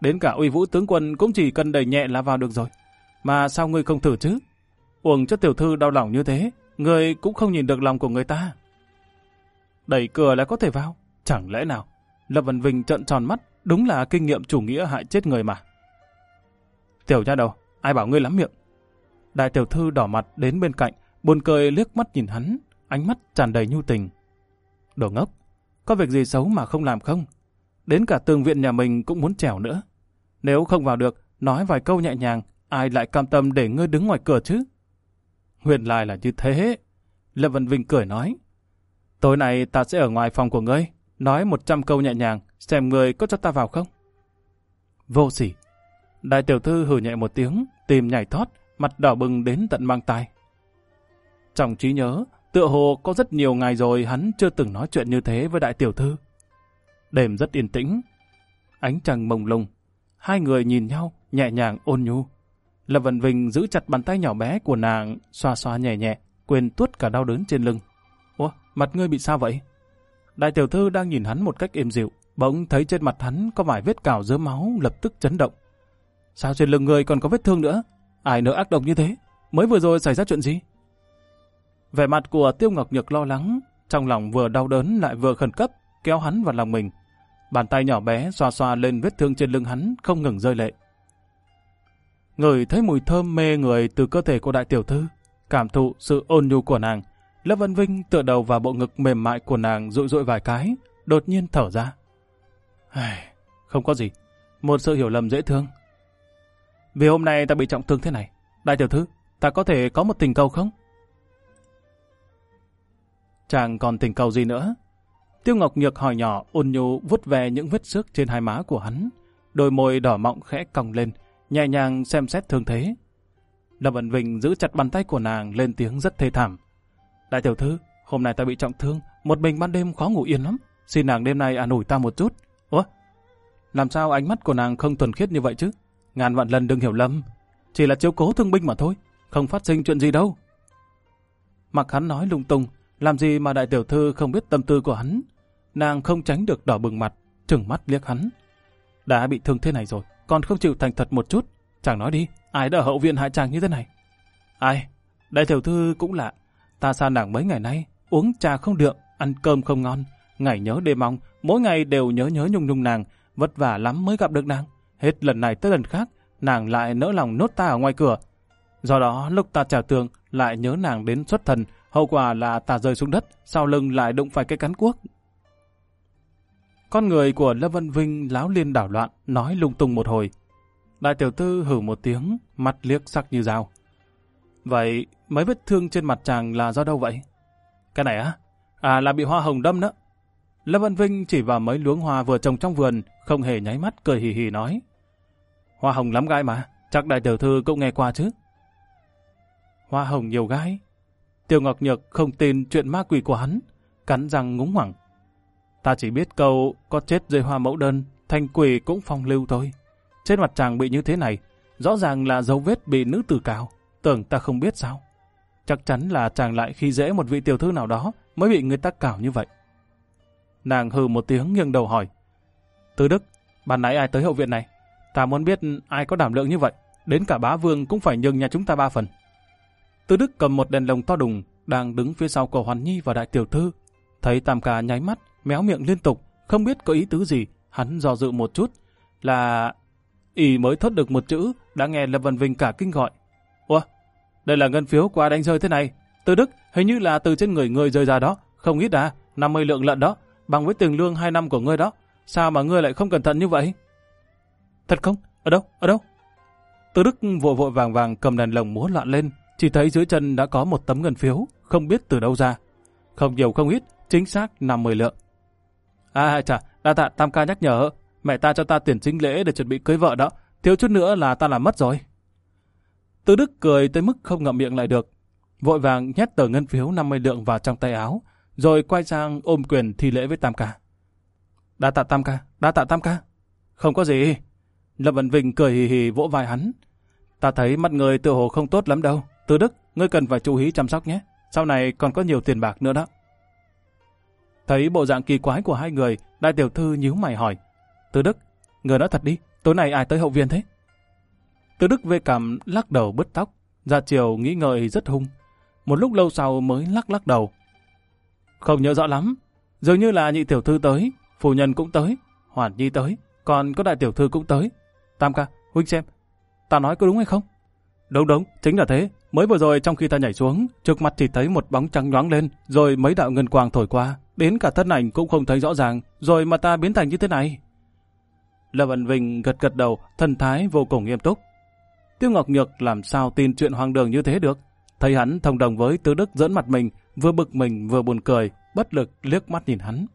Đến cả Uy Vũ tướng quân cũng chỉ cần đẩy nhẹ là vào được rồi. Mà sao ngươi không thử chứ? Uổng cho tiểu thư đau lòng như thế, ngươi cũng không nhìn được lòng của người ta. Đẩy cửa là có thể vào, chẳng lẽ nào? Lâm Vân Vinh trợn tròn mắt, đúng là kinh nghiệm chủ nghĩa hại chết người mà. Tiểu nha đầu, ai bảo ngươi lắm miệng? Đại tiểu thư đỏ mặt đến bên cạnh, buồn cười liếc mắt nhìn hắn, ánh mắt tràn đầy nhu tình. Đồ ngốc, có việc gì xấu mà không làm không? Đến cả tường viện nhà mình cũng muốn trèo nữa. Nếu không vào được, nói vài câu nhẹ nhàng, ai lại cam tâm để ngươi đứng ngoài cửa chứ? Nguyên lai là như thế. Lâm Vân Vinh cười nói. Tối nay ta sẽ ở ngoài phòng của ngươi, nói 100 câu nhẹ nhàng, xem ngươi có cho ta vào không? Vô sỉ. Đại tiểu thư hừ nhẹ một tiếng, tim nhảy thót, mặt đỏ bừng đến tận mang tai. Trong trí nhớ, tựa hồ có rất nhiều ngày rồi hắn chưa từng nói chuyện như thế với đại tiểu thư. Đêm rất yên tĩnh, ánh trăng mông lung, hai người nhìn nhau nhẹ nhàng ôn nhu. Lâm Vân Vinh giữ chặt bàn tay nhỏ bé của nàng, xoa xoa nhẹ nhẹ, quên tuốt cả đau đớn trên lưng. Ủa, mặt ngươi bị sao vậy? Đại tiểu thư đang nhìn hắn một cách êm dịu, bỗng thấy trên mặt hắn có vài vết cào dớm máu, lập tức chấn động. Sao trên lưng ngươi còn có vết thương nữa? Ai nỡ ác độc như thế? Mới vừa rồi xảy ra chuyện gì? Vẻ mặt của Tiêu Ngọc Nhược lo lắng, trong lòng vừa đau đớn lại vừa khẩn cấp, kéo hắn vào lòng mình. Bàn tay nhỏ bé xoa xoa lên vết thương trên lưng hắn, không ngừng rơi lệ. Ngửi thấy mùi thơm mê người từ cơ thể của đại tiểu thư, cảm thụ sự ôn nhu của nàng, Lâm Vân Vinh tựa đầu vào bộ ngực mềm mại của nàng dụi dụi vài cái, đột nhiên thở ra. Không có gì, một sự hiểu lầm dễ thương. Vì hôm nay ta bị trọng thương thế này, đại tiểu thư, ta có thể có một tình cầu không? Chàng còn tình cầu gì nữa? Tiêu Ngọc Nhược hỏi nhỏ, ôn nhu vuốt ve những vết xước trên hai má của hắn, đôi môi đỏ mọng khẽ cong lên, nhẹ nhàng xem xét thương thế. Lâm Vân Vinh giữ chặt bàn tay của nàng, lên tiếng rất thê thảm. Đại tiểu thư, hôm nay ta bị trọng thương, một mình ban đêm khó ngủ yên lắm, xin nàng đêm nay an ủi ta một chút. Ủa? Làm sao ánh mắt của nàng không thuần khiết như vậy chứ? Ngàn vạn lần đừng hiểu lầm, chỉ là chiếu cố thương binh mà thôi, không phát sinh chuyện gì đâu. Mặc hắn nói lung tung, làm gì mà đại tiểu thư không biết tâm tư của hắn. Nàng không tránh được đỏ bừng mặt, trừng mắt liếc hắn. Đã bị thương thế này rồi, còn không chịu thành thật một chút. Chàng nói đi, ai đã ở hậu viện hại chàng như thế này? Ai? Đại tiểu thư cũng lạ. Ta xa nàng mấy ngày nay, uống trà không được, ăn cơm không ngon, ngày nhớ đêm mong, mỗi ngày đều nhớ nhung nhung nàng, vất vả lắm mới gặp được nàng. Hết lần này tới lần khác, nàng lại nỡ lòng nốt ta ở ngoài cửa. Do đó, lúc ta trèo tường, lại nhớ nàng đến xuất thần, hậu quả là ta rơi xuống đất, sau lưng lại đụng phải cái cán cuốc. Con người của Lâm Vân Vinh láo liên đảo loạn, nói lung tung một hồi. Đại tiểu thư hử một tiếng, mắt liếc sắc như dao. Vậy, mấy vết thương trên mặt chàng là do đâu vậy? Cái này á? À, là bị hoa hồng đâm đó. Lâm Vân Vinh chỉ vào mấy luống hoa vừa trồng trong vườn, không hề nháy mắt, cười hì hì nói. Hoa hồng lắm gai mà, chắc đại tiểu thư cũng nghe qua chứ. Hoa hồng nhiều gai? Tiêu Ngọc Nhược không tin chuyện ma quỷ của hắn, cắn răng ngúng hoảng. Ta chỉ biết câu có chết dưới hoa mẫu đơn, thành quỷ cũng phong lưu thôi. Trên mặt chàng bị như thế này, rõ ràng là dấu vết bị nữ tử cào, tưởng ta không biết sao. Chắc chắn là chàng lại khi dễ một vị tiểu thư nào đó mới bị người ta cào như vậy. Nàng hừ một tiếng nghiêng đầu hỏi. Tứ Đức, ban nãy ai tới hậu viện này? Ta muốn biết ai có đảm lượng như vậy, đến cả bá vương cũng phải nhường nhà chúng ta 3 phần. Tứ Đức cầm một đèn lồng to đùng, đang đứng phía sau của Hoàn Nhi và đại tiểu thư. Thấy Tam Ca nháy mắt, méo miệng liên tục, không biết có ý tứ gì, hắn do dự một chút, là y mới thốt được một chữ, đã nghe Lâm Vân Vinh cả kinh gọi. Ủa, đây là ngân phiếu của ai đánh rơi thế này? Tứ Đức, hình như là từ trên người rơi ra đó, không ít à, 50 lượng lận đó, bằng với tiền lương 2 năm của ngươi đó. Sao mà ngươi lại không cẩn thận như vậy? Thật không? Ở đâu? Ở đâu? Tứ Đức vội vội vàng vàng cầm đèn lồng múa loạn lên, chỉ thấy dưới chân đã có một tấm ngân phiếu, không biết từ đâu ra. Không nhiều không ít, chính xác 50 lượng. À chà, đa tạ Tam Ca nhắc nhở, mẹ ta cho ta tiền sính lễ để chuẩn bị cưới vợ đó, thiếu chút nữa là ta làm mất rồi. Tứ Đức cười tới mức không ngậm miệng lại được, vội vàng nhét tờ ngân phiếu 50 lượng vào trong tay áo, rồi quay sang ôm quyền thi lễ với Tam Ca. Đa tạ Tam Ca, đa tạ Tam Ca. Không có gì. Lâm Vân Vinh cười hì hì vỗ vai hắn. Ta thấy mặt người tựa hồ không tốt lắm đâu. Tứ Đức, ngươi cần phải chú ý chăm sóc nhé. Sau này còn có nhiều tiền bạc nữa đó. Thấy bộ dạng kỳ quái của hai người, đại tiểu thư nhíu mày hỏi. Tứ Đức, Người nói thật đi, tối nay ai tới hậu viên thế? Từ Đức về cằm lắc đầu bứt tóc, Gia Triều nghĩ ngợi rất hung. Một lúc lâu sau mới lắc đầu. Không nhớ rõ lắm, dường như là nhị tiểu thư tới, phu nhân cũng tới, Hoàn Nhi tới, còn có đại tiểu thư cũng tới. Tam ca, huynh xem, ta nói có đúng hay không? Đúng, chính là thế. Mới vừa rồi trong khi ta nhảy xuống, trước mặt chỉ thấy một bóng trắng nhoáng lên, rồi mấy đạo ngân quang thổi qua, đến cả thân ảnh cũng không thấy rõ ràng, rồi mà ta biến thành như thế này. Lâm Vân Vinh gật đầu, thần thái vô cùng nghiêm túc. Tiêu Ngọc Nhược làm sao tin chuyện hoang đường như thế được? Thấy hắn thông đồng với Từ Đức giỡn mặt mình, vừa bực mình vừa buồn cười, bất lực liếc mắt nhìn hắn.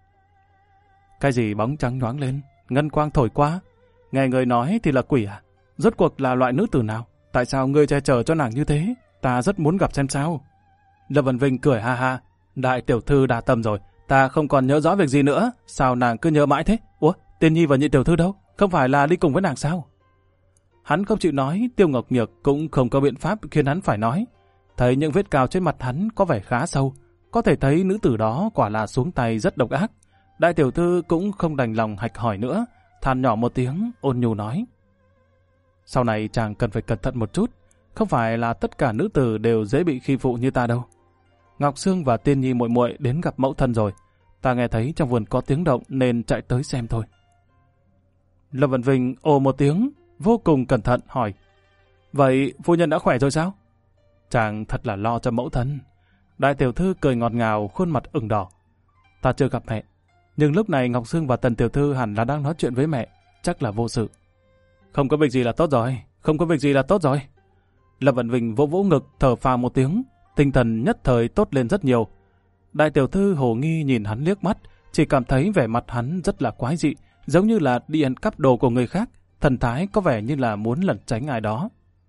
Cái gì bóng trắng nhoáng lên, ngân quang thổi qua? Nghe người nói thì là quỷ à? Rốt cuộc là loại nữ tử nào? Tại sao ngươi che chở cho nàng như thế? Ta rất muốn gặp xem sao. Lâm Vân Vinh cười ha ha. Đại tiểu thư đa tâm rồi, ta không còn nhớ rõ việc gì nữa. Sao nàng cứ nhớ mãi thế? Ủa, Tiên Nhi và nhị tiểu thư đâu? Không phải là đi cùng với nàng sao? Hắn không chịu nói, Tiêu Ngọc Nhược cũng không có biện pháp khiến hắn phải nói. Thấy những vết cào trên mặt hắn có vẻ khá sâu, có thể thấy nữ tử đó quả là xuống tay rất độc ác. Đại tiểu thư cũng không đành lòng hạch hỏi nữa, than nhỏ một tiếng, ôn nhu nói. Sau này chàng cần phải cẩn thận một chút, không phải là tất cả nữ tử đều dễ bị khi phụ như ta đâu. Ngọc Sương và Tiên Nhi muội muội đến gặp mẫu thân rồi, ta nghe thấy trong vườn có tiếng động nên chạy tới xem thôi. Lâm Vân Vinh ồ một tiếng, vô cùng cẩn thận hỏi. Vậy phu nhân đã khỏe rồi sao? Chàng thật là lo cho mẫu thân. Đại tiểu thư cười ngọt ngào, khuôn mặt ửng đỏ. Ta chưa gặp mẹ, nhưng lúc này Ngọc Sương và Tần tiểu thư hẳn là đang nói chuyện với mẹ, chắc là vô sự. Không có việc gì là tốt rồi, không có việc gì là tốt rồi. Lâm Vân Vinh vỗ vỗ ngực, thở phào một tiếng, tinh thần nhất thời tốt lên rất nhiều. Đại tiểu thư hồ nghi nhìn hắn liếc mắt, chỉ cảm thấy vẻ mặt hắn rất là quái dị, giống như là đi ăn cắp đồ của người khác, thần thái có vẻ như là muốn lẩn tránh ai đó.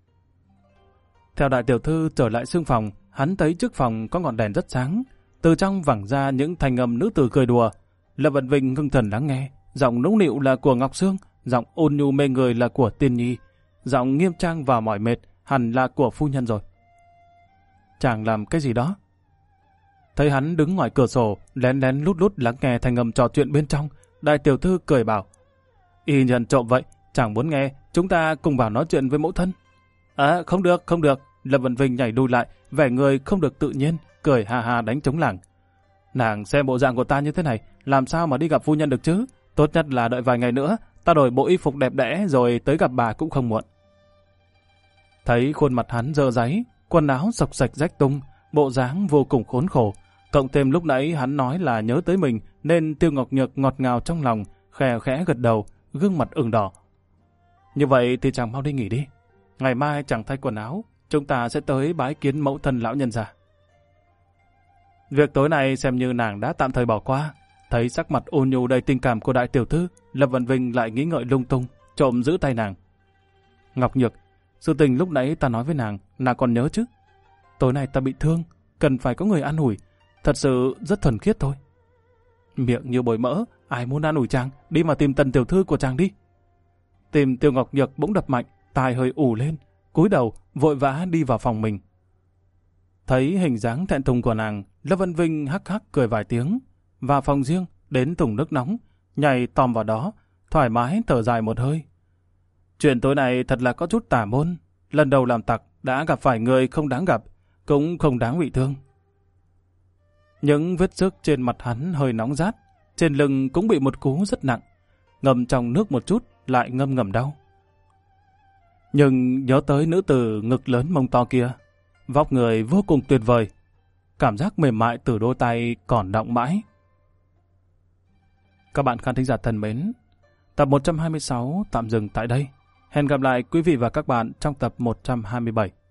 Theo đại tiểu thư trở lại xương phòng, hắn thấy trước phòng có ngọn đèn rất sáng, từ trong vẳng ra những thanh âm nữ tử cười đùa. Lâm Vân Vinh ngưng thần lắng nghe, giọng nũng nịu là của Ngọc Sương, giọng ôn nhu mê người là của Tiên Nhi, giọng nghiêm trang và mỏi mệt hẳn là của phu nhân rồi. Chàng làm cái gì đó? Thấy hắn đứng ngoài cửa sổ, lén lén lút lút lắng nghe thanh âm trò chuyện bên trong, đại tiểu thư cười bảo. Y nhận trộm vậy, chàng muốn nghe, chúng ta cùng vào nói chuyện với mẫu thân. À, không được. Lâm Vân Vinh nhảy đùi lại, vẻ người không được tự nhiên, cười ha ha đánh trống lảng. Nàng xem bộ dạng của ta như thế này, làm sao mà đi gặp phu nhân được chứ? Tốt nhất là đợi vài ngày nữa, ta đổi bộ y phục đẹp đẽ rồi tới gặp bà cũng không muộn. Thấy khuôn mặt hắn dơ dáy, quần áo xộc xạch rách tung, bộ dáng vô cùng khốn khổ. Cộng thêm lúc nãy hắn nói là nhớ tới mình, nên Tiêu Ngọc Nhược ngọt ngào trong lòng, khẽ khẽ gật đầu, gương mặt ửng đỏ. Như vậy thì chàng mau đi nghỉ đi. Ngày mai chẳng thay quần áo, chúng ta sẽ tới bái kiến mẫu thân lão nhân già. Việc tối nay xem như nàng đã tạm thời bỏ qua. Thấy sắc mặt ôn nhu đầy tình cảm của đại tiểu thư, Lâm Vân Vinh lại nghĩ ngợi lung tung, trộm giữ tay nàng. Ngọc Nhược, sự tình lúc nãy ta nói với nàng còn nhớ chứ? Tối nay ta bị thương, cần phải có người an ủi, thật sự rất thuần khiết thôi. Miệng như bồi mỡ, ai muốn an ủi chàng, đi mà tìm Tần tiểu thư của chàng đi. Tìm Tiêu Ngọc Nhược bỗng đập mạnh, tai hơi ù lên, cúi đầu vội vã đi vào phòng mình. Thấy hình dáng thẹn thùng của nàng, Lâm Vân Vinh hắc hắc cười vài tiếng, vào phòng riêng, đến thùng nước nóng, nhảy tòm vào đó, thoải mái thở dài một hơi. Chuyện tối nay thật là có chút tà môn, lần đầu làm tặc đã gặp phải người không đáng gặp, cũng không đáng bị thương. Những vết xước trên mặt hắn hơi nóng rát, trên lưng cũng bị một cú rất nặng, ngâm trong nước một chút lại ngâm ngầm đau. Nhưng nhớ tới nữ tử ngực lớn mông to kia, vóc người vô cùng tuyệt vời, cảm giác mềm mại từ đôi tay còn đọng mãi. Các bạn khán thính giả thân mến, tập 126 tạm dừng tại đây. Hẹn gặp lại quý vị và các bạn trong tập 127.